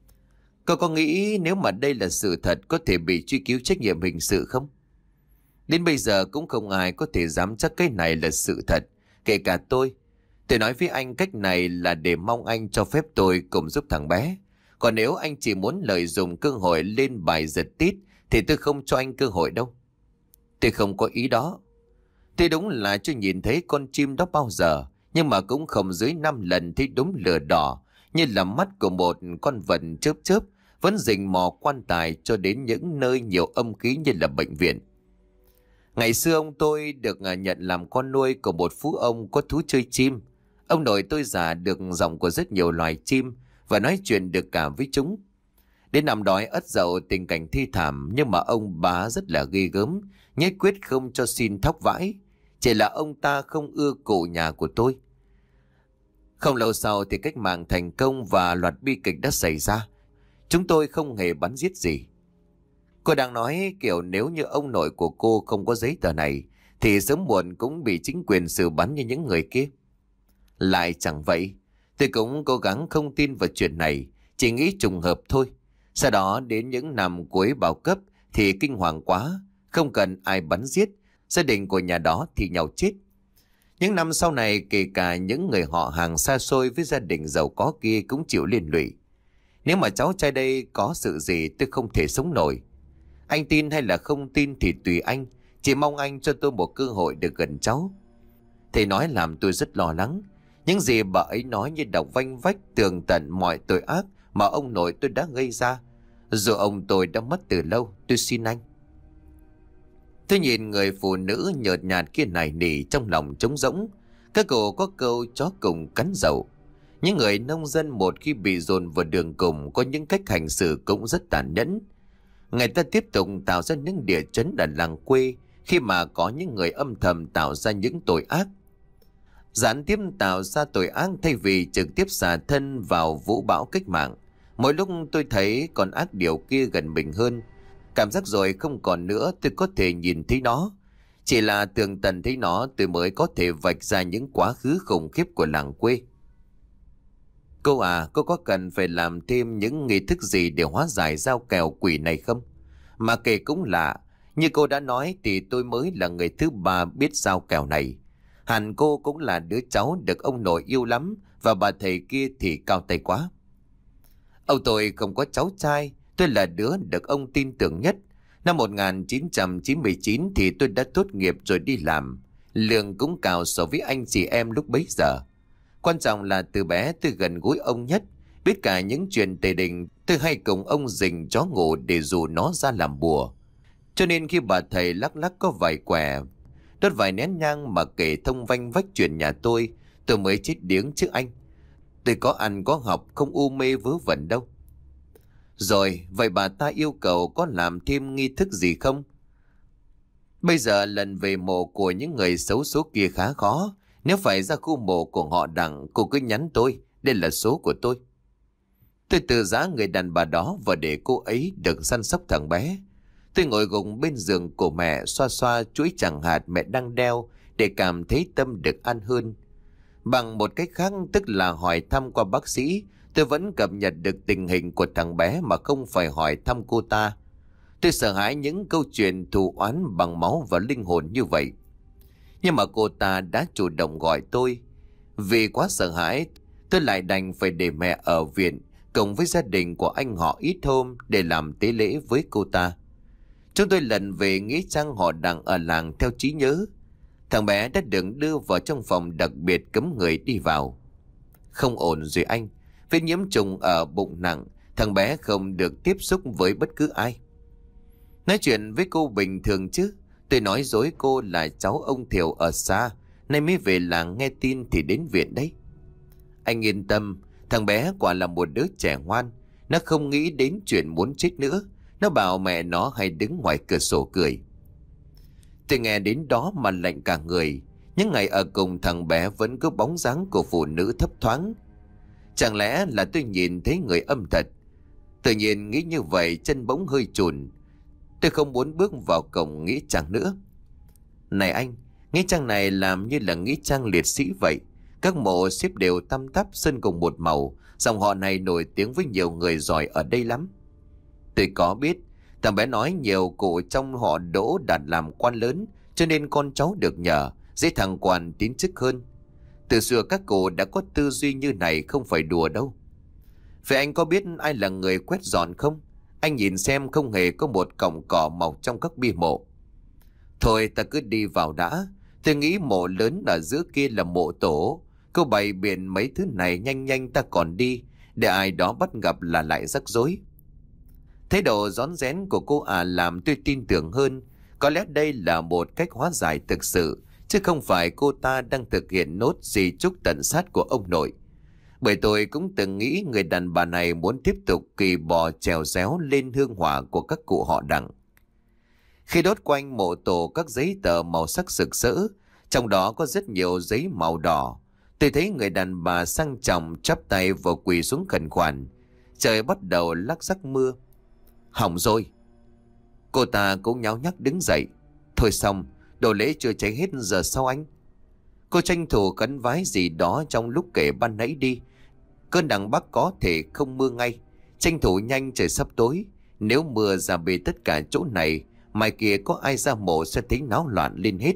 Cô có nghĩ nếu mà đây là sự thật có thể bị truy cứu trách nhiệm hình sự không? Đến bây giờ cũng không ai có thể dám chắc cái này là sự thật, kể cả tôi. Tôi nói với anh cách này là để mong anh cho phép tôi cùng giúp thằng bé. Còn nếu anh chỉ muốn lợi dụng cơ hội lên bài giật tít thì tôi không cho anh cơ hội đâu. Tôi không có ý đó. Tôi đúng là chưa nhìn thấy con chim đó bao giờ, nhưng mà cũng không dưới năm lần thấy đúng lửa đỏ như là mắt của một con vật chớp chớp vẫn rình mò quan tài cho đến những nơi nhiều âm khí như là bệnh viện. Ngày xưa ông tôi được nhận làm con nuôi của một phú ông có thú chơi chim. Ông nội tôi già được giọng của rất nhiều loài chim và nói chuyện được cả với chúng. Đến năm đói ất dậu tình cảnh thi thảm, nhưng mà ông bá rất là ghê gớm, nhất quyết không cho xin thóc vãi. Chỉ là ông ta không ưa cụ nhà của tôi. Không lâu sau thì cách mạng thành công và loạt bi kịch đã xảy ra. Chúng tôi không hề bắn giết gì. Cô đang nói kiểu nếu như ông nội của cô không có giấy tờ này thì sớm muộn cũng bị chính quyền xử bắn như những người kia. Lại chẳng vậy. Tôi cũng cố gắng không tin vào chuyện này, chỉ nghĩ trùng hợp thôi. Sau đó đến những năm cuối bao cấp thì kinh hoàng quá, không cần ai bắn giết, gia đình của nhà đó thì nhau chết. Những năm sau này kể cả những người họ hàng xa xôi với gia đình giàu có kia cũng chịu liên lụy. Nếu mà cháu trai đây có sự gì tôi không thể sống nổi. Anh tin hay là không tin thì tùy anh, chỉ mong anh cho tôi một cơ hội được gần cháu. Thầy nói làm tôi rất lo lắng. Những gì bà ấy nói như đọc vanh vách tường tận mọi tội ác mà ông nội tôi đã gây ra. Dù ông tôi đã mất từ lâu, tôi xin anh. Tôi nhìn người phụ nữ nhợt nhạt kia nài nỉ trong lòng trống rỗng. Các cô có câu chó cùng cắn dậu. Những người nông dân một khi bị dồn vào đường cùng có những cách hành xử cũng rất tàn nhẫn. Người ta tiếp tục tạo ra những địa chấn ở làng quê khi mà có những người âm thầm tạo ra những tội ác. Gián tiếp tạo ra tội ác thay vì trực tiếp xả thân vào vũ bão cách mạng. Mỗi lúc tôi thấy con ác điều kia gần mình hơn. Cảm giác rồi không còn nữa tôi có thể nhìn thấy nó. Chỉ là tường tận thấy nó tôi mới có thể vạch ra những quá khứ khủng khiếp của làng quê. Cô à, cô có cần phải làm thêm những nghi thức gì để hóa giải giao kèo quỷ này không? Mà kể cũng lạ, như cô đã nói thì tôi mới là người thứ ba biết giao kèo này. Hẳn cô cũng là đứa cháu được ông nội yêu lắm và bà thầy kia thì cao tay quá. Ông tôi không có cháu trai, tôi là đứa được ông tin tưởng nhất. Năm một nghìn chín trăm chín mươi chín thì tôi đã tốt nghiệp rồi đi làm. Lương cũng cao so với anh chị em lúc bấy giờ. Quan trọng là từ bé tôi gần gũi ông nhất. Biết cả những chuyện tề đình, tôi hay cùng ông rình chó ngủ để dụ nó ra làm bùa. Cho nên khi bà thầy lắc lắc có vài quẻ, đốt vài nén nhang mà kể thông vanh vách chuyện nhà tôi, tôi mới chết điếng chứ anh. Tôi có ăn có học, không u mê vớ vẩn đâu. Rồi, vậy bà ta yêu cầu có làm thêm nghi thức gì không? Bây giờ lần về mộ của những người xấu số kia khá khó. Nếu phải ra khu mộ của họ Đặng, cô cứ nhắn tôi, đây là số của tôi. Tôi từ giã người đàn bà đó và để cô ấy được săn sóc thằng bé. Tôi ngồi gục bên giường của mẹ, xoa xoa chuỗi chẳng hạt mẹ đang đeo để cảm thấy tâm được an hơn. Bằng một cách khác, tức là hỏi thăm qua bác sĩ, tôi vẫn cập nhật được tình hình của thằng bé mà không phải hỏi thăm cô ta. Tôi sợ hãi những câu chuyện thù oán bằng máu và linh hồn như vậy. Nhưng mà cô ta đã chủ động gọi tôi. Vì quá sợ hãi, tôi lại đành phải để mẹ ở viện cùng với gia đình của anh họ ít hôm để làm tế lễ với cô ta. Chúng tôi lần về nghĩ chăng họ đang ở làng theo trí nhớ. Thằng bé đã được đưa vào trong phòng đặc biệt cấm người đi vào. Không ổn rồi anh. Vết nhiễm trùng ở bụng nặng. Thằng bé không được tiếp xúc với bất cứ ai. Nói chuyện với cô bình thường chứ. Tôi nói dối cô là cháu ông Thiều ở xa, nay mới về làng nghe tin thì đến viện đấy. Anh yên tâm, thằng bé quả là một đứa trẻ ngoan. Nó không nghĩ đến chuyện muốn chết nữa. Nó bảo mẹ nó hay đứng ngoài cửa sổ cười. Tôi nghe đến đó mà lạnh cả người. Những ngày ở cùng thằng bé vẫn có bóng dáng của phụ nữ thấp thoáng. Chẳng lẽ là tôi nhìn thấy người âm thật? Tự nhiên nghĩ như vậy, chân bỗng hơi chùn. Tôi không muốn bước vào cổng nghĩa trang nữa. Này anh, nghĩa trang này làm như là nghĩa trang liệt sĩ vậy. Các mộ xếp đều tăm tắp, sơn cùng một màu. Dòng họ này nổi tiếng với nhiều người giỏi ở đây lắm. Tôi có biết. Thằng bé nói nhiều cụ trong họ Đỗ đạt làm quan lớn, cho nên con cháu được nhờ, dễ thăng quan tiến chức hơn. Từ xưa các cụ đã có tư duy như này, không phải đùa đâu. Vậy anh có biết ai là người quét dọn không? Anh nhìn xem không hề có một cọng cỏ mọc trong các bia mộ. Thôi ta cứ đi vào đã. Tôi nghĩ mộ lớn ở giữa kia là mộ tổ. Cô bày biện mấy thứ này nhanh nhanh ta còn đi, để ai đó bắt gặp là lại rắc rối. Thái độ rón rén của cô à làm tôi tin tưởng hơn. Có lẽ đây là một cách hóa giải thực sự, chứ không phải cô ta đang thực hiện nốt di chúc tận sát của ông nội. Bởi tôi cũng từng nghĩ người đàn bà này muốn tiếp tục kỳ bò trèo réo lên hương hỏa của các cụ họ Đặng. Khi đốt quanh mộ tổ các giấy tờ màu sắc rực rỡ, trong đó có rất nhiều giấy màu đỏ, tôi thấy người đàn bà sang trọng chắp tay và quỳ xuống khẩn khoản. Trời bắt đầu lắc rắc mưa. Hỏng rồi. Cô ta cũng nháo nhác đứng dậy. Thôi xong, đồ lễ chưa cháy hết giờ sao anh? Cô tranh thủ khấn vái gì đó trong lúc kể ban nãy đi. Cơn đằng Bắc có thể không mưa ngay. Tranh thủ nhanh, trời sắp tối. Nếu mưa ra bề tất cả chỗ này, mai kia có ai ra mộ sẽ thấy náo loạn lên hết.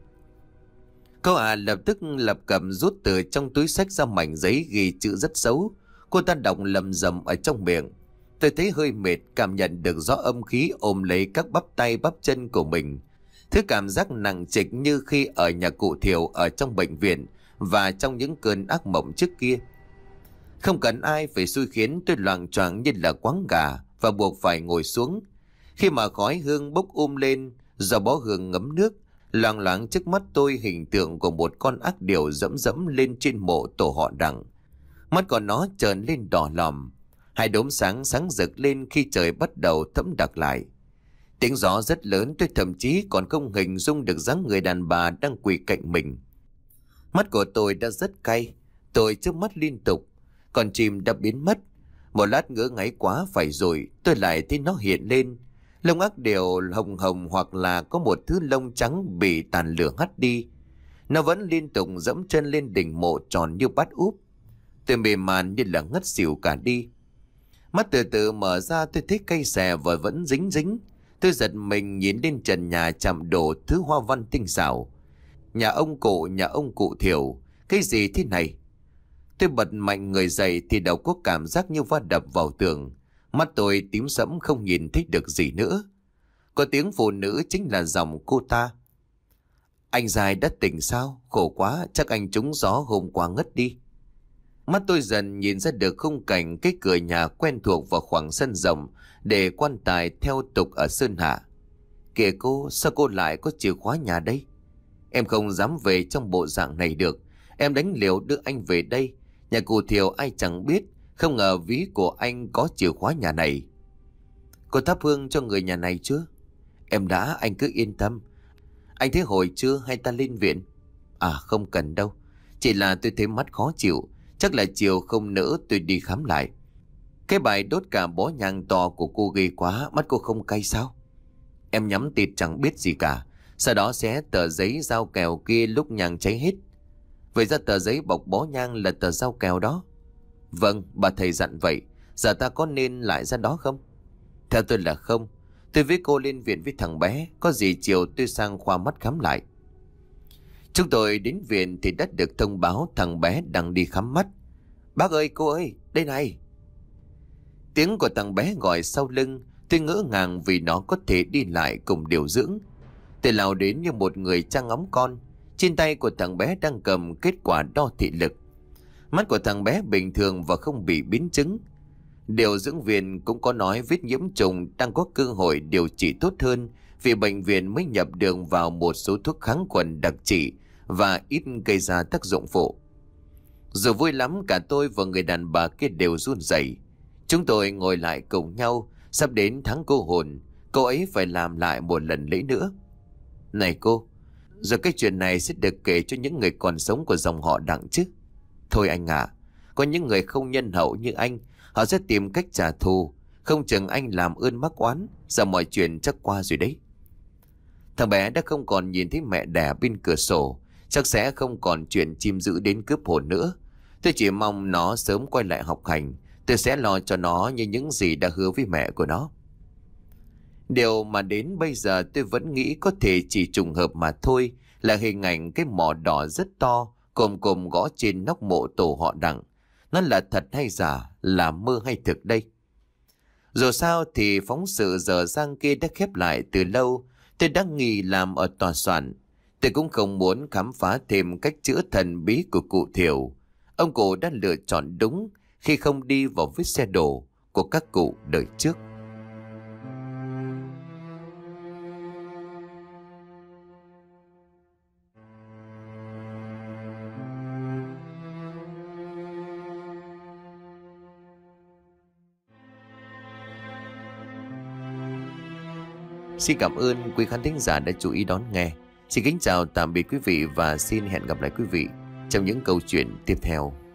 Cô à lập tức lập cập rút từ trong túi xách ra mảnh giấy ghi chữ rất xấu. Cô ta đọc lầm rầm ở trong miệng. Tôi thấy hơi mệt, cảm nhận được gió âm khí ôm lấy các bắp tay bắp chân của mình. Thứ cảm giác nặng trịch như khi ở nhà cụ Thiều ở trong bệnh viện và trong những cơn ác mộng trước kia. Không cần ai phải xui khiến, tôi loạng choạng như là quáng gà và buộc phải ngồi xuống. Khi mà khói hương bốc um lên, do bó hương ngấm nước, loạng loáng trước mắt tôi hình tượng của một con ác điểu dẫm dẫm lên trên mộ tổ họ Đặng. Mắt của nó trợn lên đỏ lòm. Hai đốm sáng sáng rực lên khi trời bắt đầu thẫm đặc lại. Tiếng gió rất lớn, tôi thậm chí còn không hình dung được dáng người đàn bà đang quỳ cạnh mình. Mắt của tôi đã rất cay, tôi chớp mắt liên tục. Con chim đã biến mất. Một lát ngỡ ngáy quá phải rồi, tôi lại thấy nó hiện lên. Lông ác điểu hồng hồng hoặc là có một thứ lông trắng bị tàn lửa hắt đi. Nó vẫn liên tục dẫm chân lên đỉnh mộ tròn như bát úp. Tôi mềm màn như là ngất xỉu cả đi. Mắt từ từ mở ra, tôi thấy cây xè và vẫn dính dính. Tôi giật mình nhìn lên trần nhà chạm đổ thứ hoa văn tinh xảo. Nhà ông cụ, nhà ông cụ Thiều. Cái gì thế này? Tôi bật mạnh người dậy thì đầu có cảm giác như va đập vào tường. Mắt tôi tím sẫm không nhìn thấy được gì nữa. Có tiếng phụ nữ, chính là giọng cô ta. Anh dài đã tỉnh sao? Khổ quá, chắc anh trúng gió hôm qua ngất đi. Mắt tôi dần nhìn ra được khung cảnh cái cửa nhà quen thuộc vào khoảng sân rộng để quan tài theo tục ở Sơn Hạ. Kìa cô, sao cô lại có chìa khóa nhà đây? Em không dám về trong bộ dạng này được. Em đánh liều đưa anh về đây. Nhà cụ Thiều ai chẳng biết, không ngờ ví của anh có chìa khóa nhà này. Cô thắp hương cho người nhà này chưa? Em đã, anh cứ yên tâm. Anh thấy hồi chưa hay ta lên viện? À không cần đâu. Chỉ là tôi thấy mắt khó chịu. Chắc là chiều không nỡ tôi đi khám lại. Cái bài đốt cả bó nhang to của cô ghê quá. Mắt cô không cay sao? Em nhắm tịt chẳng biết gì cả. Sau đó xé tờ giấy dao kèo kia lúc nhang cháy hết. Vậy ra tờ giấy bọc bó nhang là tờ dao kèo đó? Vâng, bà thầy dặn vậy. Giờ ta có nên lại ra đó không? Theo tôi là không. Tôi với cô lên viện với thằng bé. Có gì chiều tôi sang khoa mắt khám lại. Chúng tôi đến viện thì đã được thông báo thằng bé đang đi khám mắt. Bác ơi, cô ơi, đây này. Tiếng của thằng bé gọi sau lưng. Tôi ngỡ ngàng vì nó có thể đi lại cùng điều dưỡng. Tôi lao đến như một người cha ngắm con. Trên tay của thằng bé đang cầm kết quả đo thị lực. Mắt của thằng bé bình thường và không bị biến chứng. Điều dưỡng viên cũng có nói vết nhiễm trùng đang có cơ hội điều trị tốt hơn, vì bệnh viện mới nhập đường vào một số thuốc kháng khuẩn đặc trị và ít gây ra tác dụng phụ. Dù vui lắm, cả tôi và người đàn bà kia đều run rẩy. Chúng tôi ngồi lại cùng nhau. Sắp đến tháng cô hồn, cô ấy phải làm lại một lần lễ nữa. Này cô, giờ cái chuyện này sẽ được kể cho những người còn sống của dòng họ Đặng chứ? Thôi anh ạ, có những người không nhân hậu như anh, họ sẽ tìm cách trả thù. Không chừng anh làm ơn mắc oán, giờ mọi chuyện chắc qua rồi đấy. Thằng bé đã không còn nhìn thấy mẹ đẻ bên cửa sổ, chắc sẽ không còn chuyện chim dữ đến cướp hồn nữa. Tôi chỉ mong nó sớm quay lại học hành. Tôi sẽ lo cho nó như những gì đã hứa với mẹ của nó. Điều mà đến bây giờ tôi vẫn nghĩ có thể chỉ trùng hợp mà thôi là hình ảnh cái mỏ đỏ rất to cồm cồm gõ trên nóc mộ tổ họ Đặng. Nó là thật hay giả, là mơ hay thực đây? Dù sao thì phóng sự dở dang kia đã khép lại từ lâu. Tôi đã nghỉ làm ở tòa soạn. Tôi cũng không muốn khám phá thêm cách chữa thần bí của cụ Thiểu. Ông cụ đã lựa chọn đúng khi không đi vào vết xe đổ của các cụ đời trước. Xin cảm ơn quý khán thính giả đã chú ý đón nghe. Xin kính chào tạm biệt quý vị và xin hẹn gặp lại quý vị trong những câu chuyện tiếp theo.